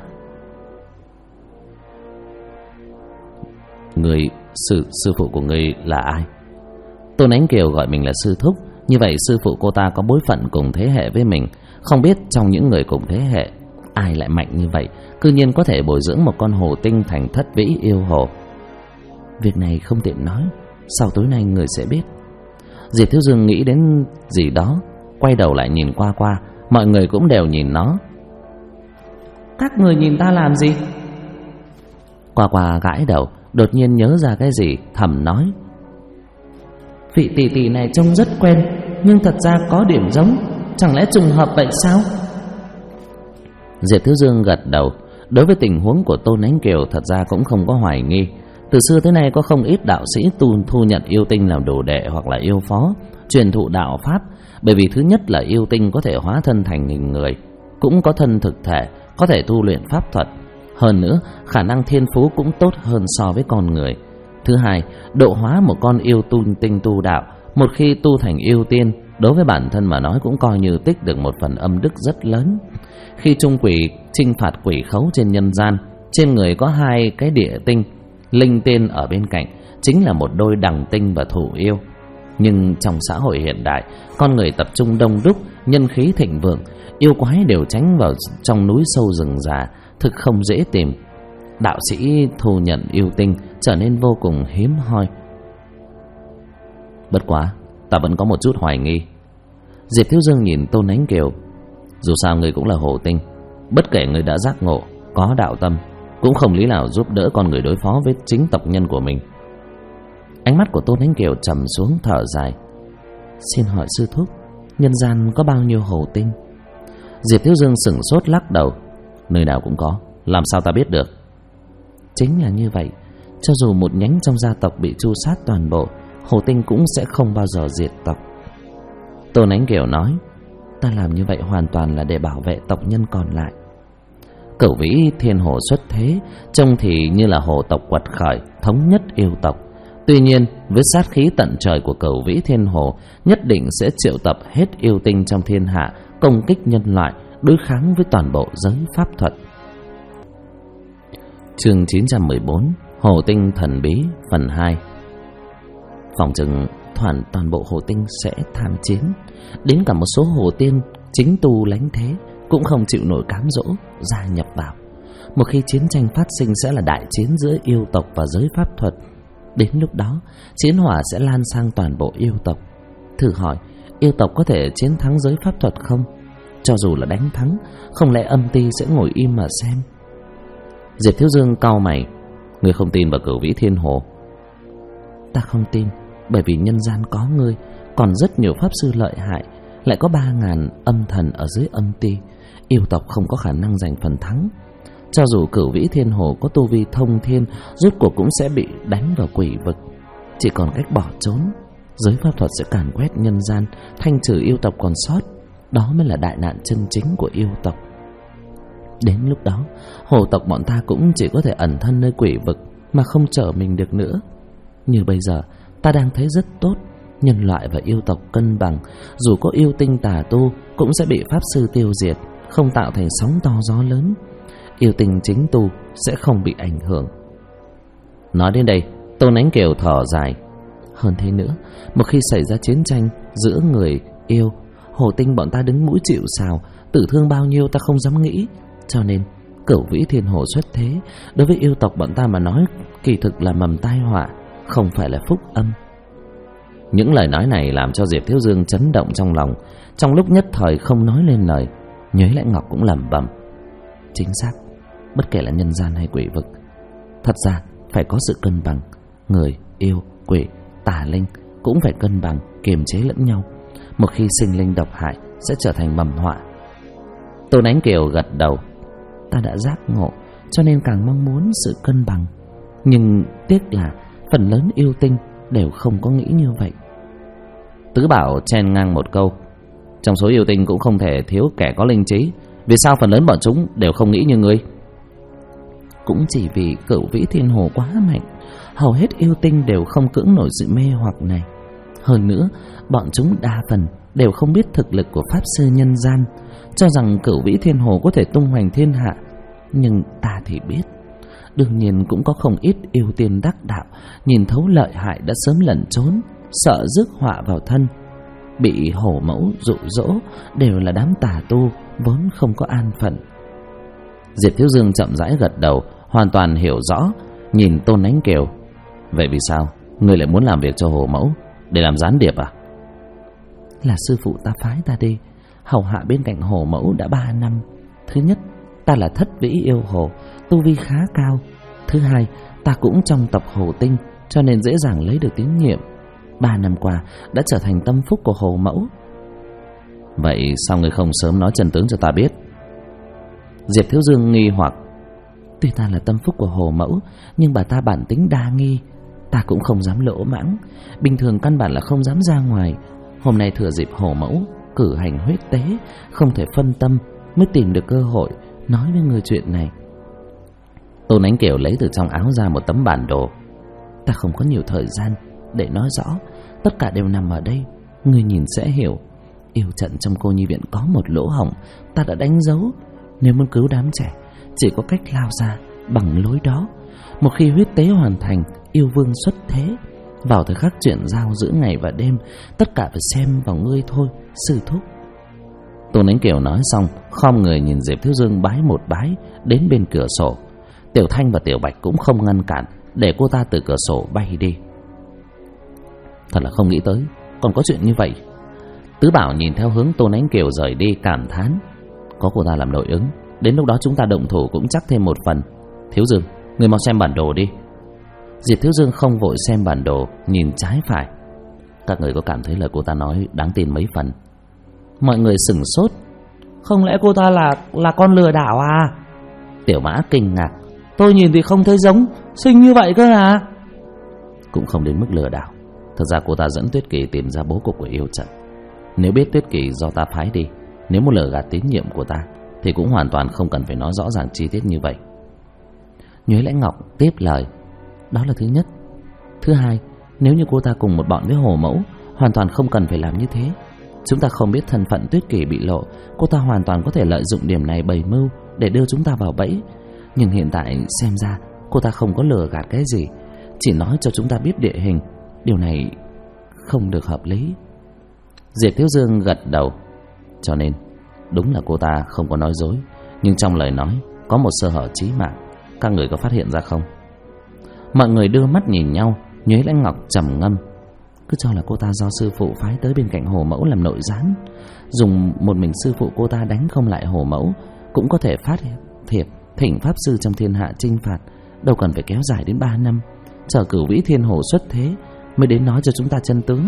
Người sư phụ của ngươi là ai? Tôn Ánh Kiều gọi mình là sư thúc, như vậy sư phụ cô ta có bối phận cùng thế hệ với mình. Không biết trong những người cùng thế hệ, ai lại mạnh như vậy, cư nhiên có thể bồi dưỡng một con hồ tinh thành Thất Vĩ yêu hồ. Việc này không tiện nói, sau tối nay người sẽ biết. Diệp Thiếu Dương nghĩ đến gì đó, quay đầu lại nhìn qua, mọi người cũng đều nhìn nó. Các người nhìn ta làm gì? Qua Qua gãi đầu, đột nhiên nhớ ra cái gì, thầm nói: Vị tỷ tỷ này trông rất quen, nhưng thật ra có điểm giống. Chẳng lẽ trùng hợp vậy sao? Diệp Thiếu Dương gật đầu. Đối với tình huống của Tôn Ánh Kiều, thật ra cũng không có hoài nghi. Từ xưa tới nay có không ít đạo sĩ thu nhận yêu tinh làm đồ đệ hoặc là yêu phó, truyền thụ đạo pháp. Bởi vì thứ nhất là yêu tinh có thể hóa thân thành hình người, cũng có thân thực thể, có thể tu luyện pháp thuật. Hơn nữa, khả năng thiên phú cũng tốt hơn so với con người. Thứ hai, độ hóa một con yêu tinh tu đạo, một khi tu thành yêu tiên, đối với bản thân mà nói cũng coi như tích được một phần âm đức rất lớn. Khi trung quỷ chinh phạt quỷ khấu trên nhân gian, trên người có 2 cái địa tinh, linh tiên ở bên cạnh, chính là một đôi đằng tinh và thủ yêu. Nhưng trong xã hội hiện đại, con người tập trung đông đúc, nhân khí thịnh vượng, yêu quái đều tránh vào trong núi sâu rừng già, thực không dễ tìm. Đạo sĩ thu nhận yêu tinh trở nên vô cùng hiếm hoi. Bất quá, ta vẫn có một chút hoài nghi. Diệp Thiếu Dương nhìn Tôn Ánh Kiều: dù sao người cũng là hồ tinh, bất kể người đã giác ngộ, có đạo tâm, cũng không lý nào giúp đỡ con người đối phó với chính tộc nhân của mình. Ánh mắt của Tôn Ánh Kiều trầm xuống, thở dài: xin hỏi sư thúc, nhân gian có bao nhiêu hồ tinh? Diệp Thiếu Dương sửng sốt lắc đầu: nơi nào cũng có, làm sao ta biết được? Chính là như vậy, cho dù một nhánh trong gia tộc bị tru sát toàn bộ, hồ tinh cũng sẽ không bao giờ diệt tộc. Tôn Ánh Kiều nói: ta làm như vậy hoàn toàn là để bảo vệ tộc nhân còn lại. Cửu Vĩ Thiên Hồ xuất thế, trông thì như là hồ tộc quật khởi, thống nhất yêu tộc. Tuy nhiên, với sát khí tận trời của Cửu Vĩ Thiên Hồ, nhất định sẽ triệu tập hết yêu tinh trong thiên hạ, công kích nhân loại, đối kháng với toàn bộ giới pháp thuật. Chương 914: Hồ tinh thần bí phần 2. Phòng chừng toàn bộ hồ tinh sẽ tham chiến, đến cả một số hồ tiên chính tu lánh thế cũng không chịu nổi cám dỗ gia nhập vào. Một khi chiến tranh phát sinh sẽ là đại chiến giữa yêu tộc và giới pháp thuật. Đến lúc đó, chiến hỏa sẽ lan sang toàn bộ yêu tộc. Thử hỏi, yêu tộc có thể chiến thắng giới pháp thuật không? Cho dù là đánh thắng, không lẽ âm ti sẽ ngồi im mà xem? Diệp Thiếu Dương cau mày: ngươi không tin vào Cửu Vĩ Thiên Hồ? Ta không tin, bởi vì nhân gian có ngươi, còn rất nhiều pháp sư lợi hại, lại có 3.000 âm thần ở dưới âm ti. Yêu tộc không có khả năng giành phần thắng. Cho dù Cửu Vĩ Thiên Hồ có tu vi thông thiên, rốt cuộc cũng sẽ bị đánh vào quỷ vực. Chỉ còn cách bỏ trốn. Giới pháp thuật sẽ càn quét nhân gian, thanh trừ yêu tộc còn sót. Đó mới là đại nạn chân chính của yêu tộc. Đến lúc đó, hồ tộc bọn ta cũng chỉ có thể ẩn thân nơi quỷ vực, mà không trở mình được nữa. Như bây giờ, ta đang thấy rất tốt. Nhân loại và yêu tộc cân bằng, dù có yêu tinh tà tu cũng sẽ bị pháp sư tiêu diệt, không tạo thành sóng to gió lớn. Yêu tinh chính tu sẽ không bị ảnh hưởng. Nói đến đây, Tôn Ánh Kiều thở dài: hơn thế nữa, một khi xảy ra chiến tranh giữa người yêu, hồ tinh bọn ta đứng mũi chịu sào, tử thương bao nhiêu ta không dám nghĩ. Cho nên Cửu Vĩ Thiên Hồ xuất thế, đối với yêu tộc bọn ta mà nói, kỳ thực là mầm tai họa, không phải là phúc âm. Những lời nói này làm cho Diệp Thiếu Dương chấn động trong lòng, trong lúc nhất thời không nói lên lời. Nhuế Lãnh Ngọc cũng lẩm bẩm: chính xác, bất kể là nhân gian hay quỷ vực, thật ra phải có sự cân bằng. Người, yêu, quỷ, tà linh cũng phải cân bằng, kiềm chế lẫn nhau. Một khi sinh linh độc hại sẽ trở thành mầm họa. Tôn Ánh Kiều gật đầu: ta đã giác ngộ, cho nên càng mong muốn sự cân bằng. Nhưng tiếc là phần lớn yêu tinh đều không có nghĩ như vậy. Tứ Bảo chen ngang một câu: trong số yêu tinh cũng không thể thiếu kẻ có linh trí, vì sao phần lớn bọn chúng đều không nghĩ như ngươi? Cũng chỉ vì Cửu Vĩ Thiên Hồ quá mạnh, hầu hết yêu tinh đều không cưỡng nổi sự mê hoặc này. Hơn nữa, bọn chúng đa phần đều không biết thực lực của pháp sư nhân gian, cho rằng Cửu Vĩ Thiên Hồ có thể tung hoành thiên hạ. Nhưng ta thì biết, đương nhiên cũng có không ít yêu tiên đắc đạo, nhìn thấu lợi hại đã sớm lẩn trốn, sợ rước họa vào thân. Bị hổ mẫu dụ dỗ đều là đám tà tu, vốn không có an phận. Diệp Thiếu Dương chậm rãi gật đầu, hoàn toàn hiểu rõ, nhìn Tôn Ánh Kiều: vậy vì sao ngươi lại muốn làm việc cho hổ mẫu, để làm gián điệp à? Là sư phụ ta phái ta đi hầu hạ bên cạnh hổ mẫu đã 3 năm. Thứ nhất, ta là thất vĩ yêu hồ, tu vi khá cao. Thứ hai, ta cũng trong tộc Hồ Tinh, cho nên dễ dàng lấy được tín nhiệm. 3 năm qua đã trở thành tâm phúc của Hồ mẫu. Vậy sao ngươi không sớm nói chân tướng cho ta biết? Diệp Thiếu Dương nghi hoặc. Tuy ta là tâm phúc của Hồ mẫu, nhưng bà ta bản tính đa nghi, ta cũng không dám lỗ mãng. Bình thường căn bản là không dám ra ngoài. Hôm nay thừa dịp Hồ mẫu cử hành huyết tế, không thể phân tâm, mới tìm được cơ hội nói với người chuyện này. Tôn Ánh Kiều lấy từ trong áo ra một tấm bản đồ. Ta không có nhiều thời gian để nói rõ, tất cả đều nằm ở đây, người nhìn sẽ hiểu. Yêu trận trong cô nhi viện có một lỗ hổng, ta đã đánh dấu. Nếu muốn cứu đám trẻ, chỉ có cách lao ra bằng lối đó. Một khi huyết tế hoàn thành, yêu vương xuất thế. Vào thời khắc chuyển giao giữa ngày và đêm, tất cả phải xem vào ngươi thôi, sư thúc. Tôn Ánh Kiều nói xong, khom người nhìn Diệp Thiếu Dương bái một bái đến bên cửa sổ. Tiểu Thanh và Tiểu Bạch cũng không ngăn cản, để cô ta từ cửa sổ bay đi. Thật là không nghĩ tới còn có chuyện như vậy. Tứ Bảo nhìn theo hướng Tôn Ánh Kiều rời đi cảm thán. Có cô ta làm nội ứng, đến lúc đó chúng ta động thủ cũng chắc thêm một phần. Thiếu Dương, người mau xem bản đồ đi. Diệp Thiếu Dương không vội xem bản đồ, nhìn trái phải. Các người có cảm thấy lời cô ta nói đáng tin mấy phần? Mọi người sửng sốt. Không lẽ cô ta là con lừa đảo à? Tiểu Mã kinh ngạc. Tôi nhìn thì không thấy giống, xinh như vậy cơ à? Cũng không đến mức lừa đảo. Thật ra cô ta dẫn Tuyết Kỳ tìm ra bố cục của yêu trận. Nếu biết Tuyết Kỳ do ta phái đi, nếu muốn lừa gạt tín nhiệm của ta, thì cũng hoàn toàn không cần phải nói rõ ràng chi tiết như vậy. Nhuế Lãnh Ngọc tiếp lời. Đó là thứ nhất. Thứ hai, nếu như cô ta cùng một bọn với Hồ mẫu, hoàn toàn không cần phải làm như thế. Chúng ta không biết thân phận Tuyết Kỳ bị lộ, cô ta hoàn toàn có thể lợi dụng điểm này bày mưu để đưa chúng ta vào bẫy. Nhưng hiện tại xem ra cô ta không có lừa gạt cái gì, chỉ nói cho chúng ta biết địa hình. Điều này không được hợp lý. Diệp Thiếu Dương gật đầu. Cho nên đúng là cô ta không có nói dối, nhưng trong lời nói có một sơ hở chí mạng. Các người có phát hiện ra không? Mọi người đưa mắt nhìn nhau. Nhuế Lãnh Ngọc trầm ngâm. Cứ cho là cô ta do sư phụ phái tới bên cạnh Hồ mẫu làm nội gián. Dùng một mình sư phụ cô ta đánh không lại Hồ mẫu, cũng có thể phát thiệp thỉnh pháp sư trong thiên hạ chinh phạt. Đâu cần phải kéo dài đến 3 năm, chờ Cửu Vĩ Thiên Hồ xuất thế mới đến nói cho chúng ta chân tướng.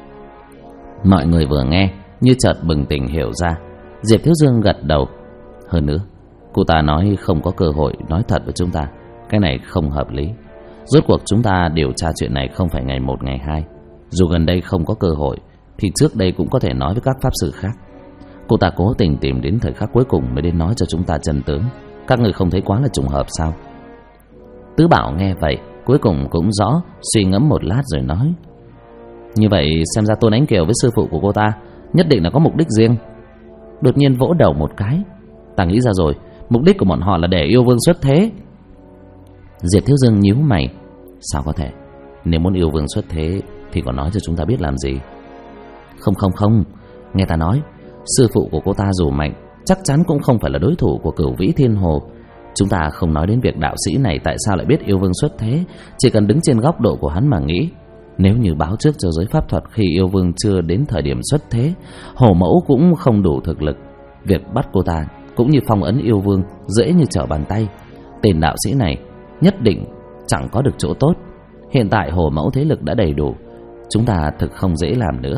Mọi người vừa nghe như chợt bừng tỉnh hiểu ra. Diệp Thiếu Dương gật đầu. Hơn nữa, cô ta nói không có cơ hội nói thật với chúng ta, cái này không hợp lý. Rốt cuộc chúng ta điều tra chuyện này không phải ngày 1 ngày 2. Dù gần đây không có cơ hội, thì trước đây cũng có thể nói với các pháp sư khác. Cô ta cố tình tìm đến thời khắc cuối cùng mới đến nói cho chúng ta chân tướng. Các người không thấy quá là trùng hợp sao? Tứ Bảo nghe vậy cuối cùng cũng rõ, suy ngẫm một lát rồi nói. Như vậy xem ra Tôn Ánh Kiều với sư phụ của cô ta nhất định là có mục đích riêng. Đột nhiên vỗ đầu một cái. Ta nghĩ ra rồi, mục đích của bọn họ là để yêu vương xuất thế. Diệp Thiếu Dương nhíu mày. Sao có thể? Nếu muốn yêu vương xuất thế thì còn nói cho chúng ta biết làm gì? Không, nghe ta nói, sư phụ của cô ta dù mạnh, chắc chắn cũng không phải là đối thủ của Cửu Vĩ Thiên Hồ. Chúng ta không nói đến việc đạo sĩ này tại sao lại biết yêu vương xuất thế, chỉ cần đứng trên góc độ của hắn mà nghĩ. Nếu như báo trước cho giới pháp thuật khi yêu vương chưa đến thời điểm xuất thế, Hồ mẫu cũng không đủ thực lực. Việc bắt cô ta cũng như phong ấn yêu vương dễ như trở bàn tay. Tên đạo sĩ này nhất định chẳng có được chỗ tốt. Hiện tại Hồ mẫu thế lực đã đầy đủ, chúng ta thực không dễ làm nữa.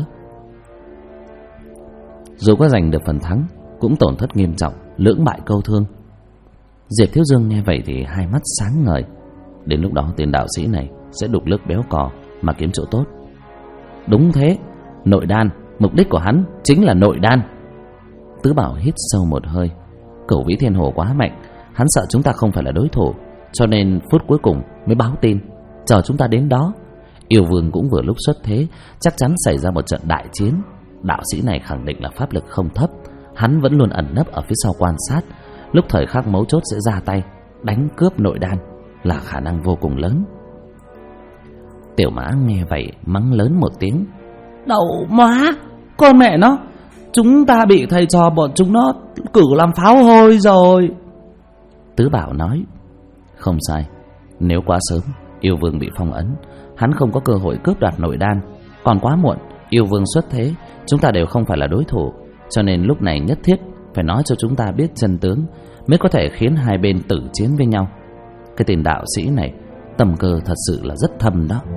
Dù có giành được phần thắng, cũng tổn thất nghiêm trọng, lưỡng bại câu thương. Diệp Thiếu Dương nghe vậy thì hai mắt sáng ngời. Đến lúc đó tên đạo sĩ này sẽ đục nước béo cò mà kiếm chỗ tốt. Đúng thế, nội đan, mục đích của hắn chính là nội đan. Tứ Bảo hít sâu một hơi. Cửu Vĩ Thiên Hồ quá mạnh, hắn sợ chúng ta không phải là đối thủ, cho nên phút cuối cùng mới báo tin, chờ chúng ta đến đó. Yêu vương cũng vừa lúc xuất thế, chắc chắn xảy ra một trận đại chiến. Đạo sĩ này khẳng định là pháp lực không thấp, hắn vẫn luôn ẩn nấp ở phía sau quan sát, lúc thời khắc mấu chốt sẽ ra tay đánh cướp nội đan, là khả năng vô cùng lớn. Tiểu Mã nghe vậy mắng lớn một tiếng. Đậu má, con mẹ nó, chúng ta bị thầy trò bọn chúng nó cử làm pháo hôi rồi. Tứ Bảo nói. Không sai, nếu quá sớm yêu vương bị phong ấn, hắn không có cơ hội cướp đoạt nội đan. Còn quá muộn, yêu vương xuất thế, chúng ta đều không phải là đối thủ, cho nên lúc này nhất thiết phải nói cho chúng ta biết chân tướng. mới có thể khiến hai bên tử chiến với nhau. Cái tên đạo sĩ này tâm cơ thật sự là rất thâm đó.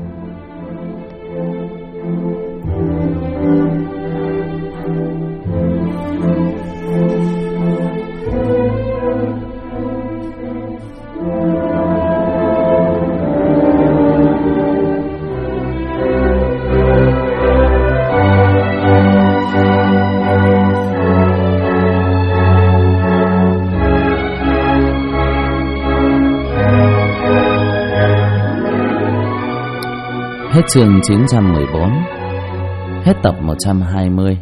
Hết chương 914. Hết tập 120.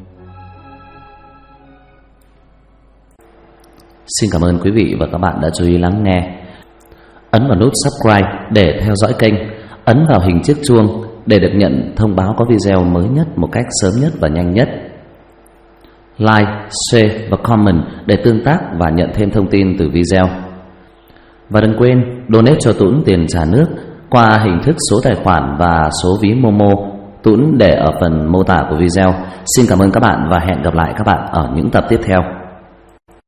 Xin cảm ơn quý vị và các bạn đã chú ý lắng nghe. Ấn vào nút subscribe để theo dõi kênh. Ấn vào hình chiếc chuông để được nhận thông báo có video mới nhất một cách sớm nhất và nhanh nhất. Like, share và comment để tương tác và nhận thêm thông tin từ video. Và đừng quên donate cho Tuấn tiền trả nước qua hình thức số tài khoản và số ví Momo. Tuấn để ở phần mô tả của video. Xin cảm ơn các bạn và hẹn gặp lại các bạn ở những tập tiếp theo.